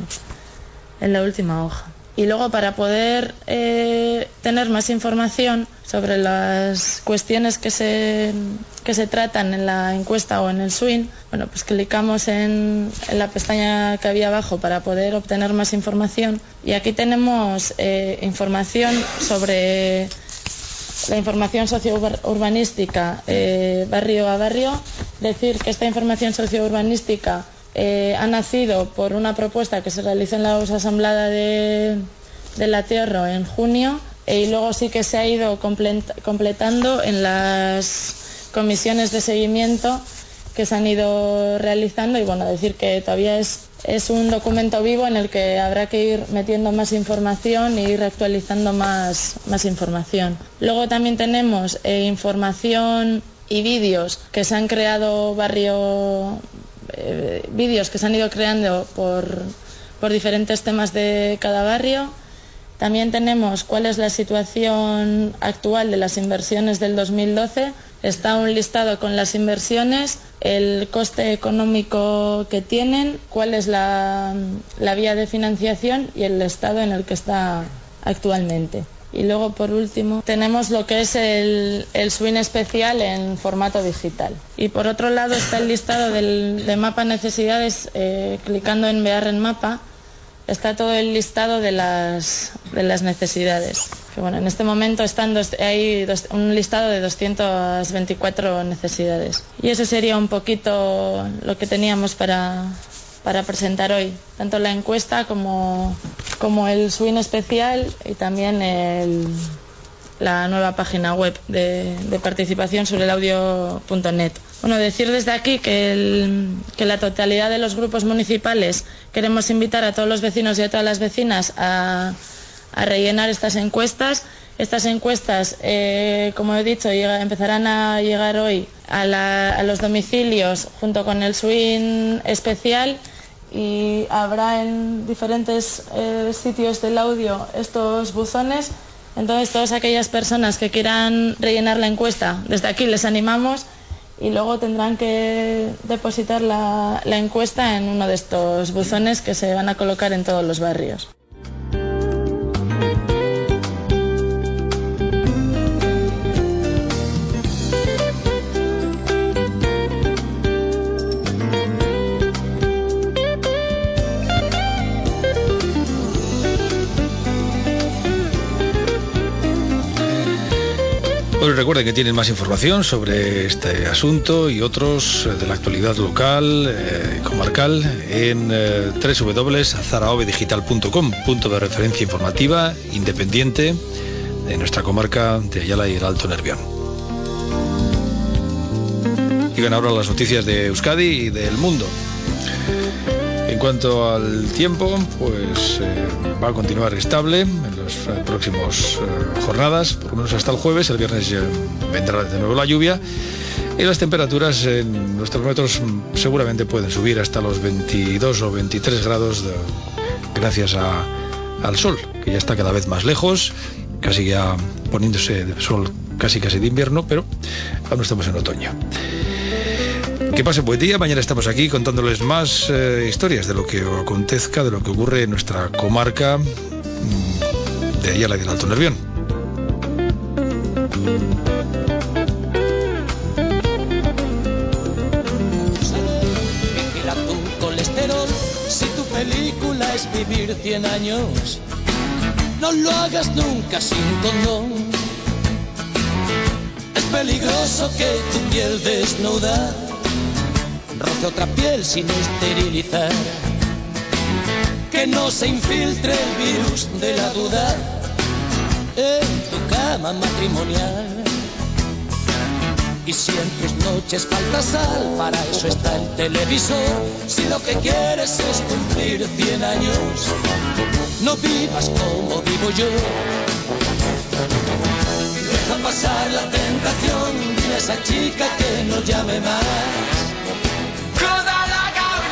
en la última hoja. Y luego, para poder eh, tener más información sobre las cuestiones que se, que se tratan en la encuesta o en el swing, bueno, pues clicamos en, en la pestaña que había abajo para poder obtener más información. Y aquí tenemos eh, información sobre la información sociourbanística eh, barrio a barrio. Decir que esta información sociourbanística Eh, ha nacido por una propuesta que se realizó en la asamblea de, de La Tierra en junio e, y luego sí que se ha ido completando en las comisiones de seguimiento que se han ido realizando y bueno, decir que todavía es, es un documento vivo en el que habrá que ir metiendo más información e ir actualizando más, más información. Luego también tenemos eh, información y vídeos que se han creado barrio... Eh, vídeos que se han ido creando por, por diferentes temas de cada barrio. También tenemos cuál es la situación actual de las inversiones del dos mil doce. Está un listado con las inversiones, el coste económico que tienen, cuál es la, la vía de financiación y el estado en el que está actualmente. Y luego, por último, tenemos lo que es el, el swing especial en formato digital. Y por otro lado está el listado del, de mapa necesidades, eh, clicando en Bear en mapa, está todo el listado de las, de las necesidades. Que, bueno, en este momento están dos, hay dos, un listado de doscientas veinticuatro necesidades. Y eso sería un poquito lo que teníamos para... para presentar hoy, tanto la encuesta como, como el swing especial y también el, la nueva página web de, de participación sobre el audio punto net. Bueno, decir desde aquí que, el, que la totalidad de los grupos municipales queremos invitar a todos los vecinos y a todas las vecinas a, a rellenar estas encuestas. Estas encuestas, eh, como he dicho, llega, empezarán a llegar hoy a, la, a los domicilios junto con el swing especial y habrá en diferentes eh, sitios del audio estos buzones. Entonces, todas aquellas personas que quieran rellenar la encuesta, desde aquí les animamos y luego tendrán que depositar la, la encuesta en uno de estos buzones que se van a colocar en todos los barrios. Bueno, recuerden que tienen más información sobre este asunto y otros de la actualidad local, eh, comarcal, en eh, doble u doble u doble u punto zaraove digital punto com, punto de referencia informativa independiente de nuestra comarca de Ayala y el Alto Nervión. Llegan ahora las noticias de Euskadi y del mundo. En cuanto al tiempo, pues eh, va a continuar estable en las eh, próximas eh, jornadas, por lo menos hasta el jueves. El viernes eh, vendrá de nuevo la lluvia y las temperaturas en los termómetros seguramente pueden subir hasta los veintidós o veintitrés grados de, gracias a, al sol, que ya está cada vez más lejos, casi ya poniéndose de sol casi casi de invierno, pero aún no estamos en otoño. Que pase buen día. Mañana estamos aquí contándoles más eh, historias de lo que acontezca, de lo que ocurre en nuestra comarca mmm, de Ayala y del Alto Nervión. Vigila tu colesterol. Si tu película es vivir cien años, no lo hagas nunca sin condón. Es peligroso que tu piel desnuda roce otra piel sin esterilizar, que no se infiltre el virus de la duda en tu cama matrimonial. Y si en tus noches falta sal, para eso está el televisor. Si lo que quieres es cumplir cien años, no vivas como vivo yo. Deja pasar la tentación, dile a esa chica que no llame más. Cruza la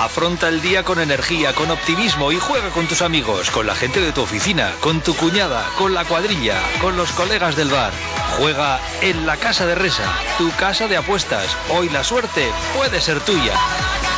Afronta el día con energía, con optimismo y juega con tus amigos, con la gente de tu oficina, con tu cuñada, con la cuadrilla, con los colegas del bar. Juega en la Casa de Resa, tu casa de apuestas. Hoy la suerte puede ser tuya.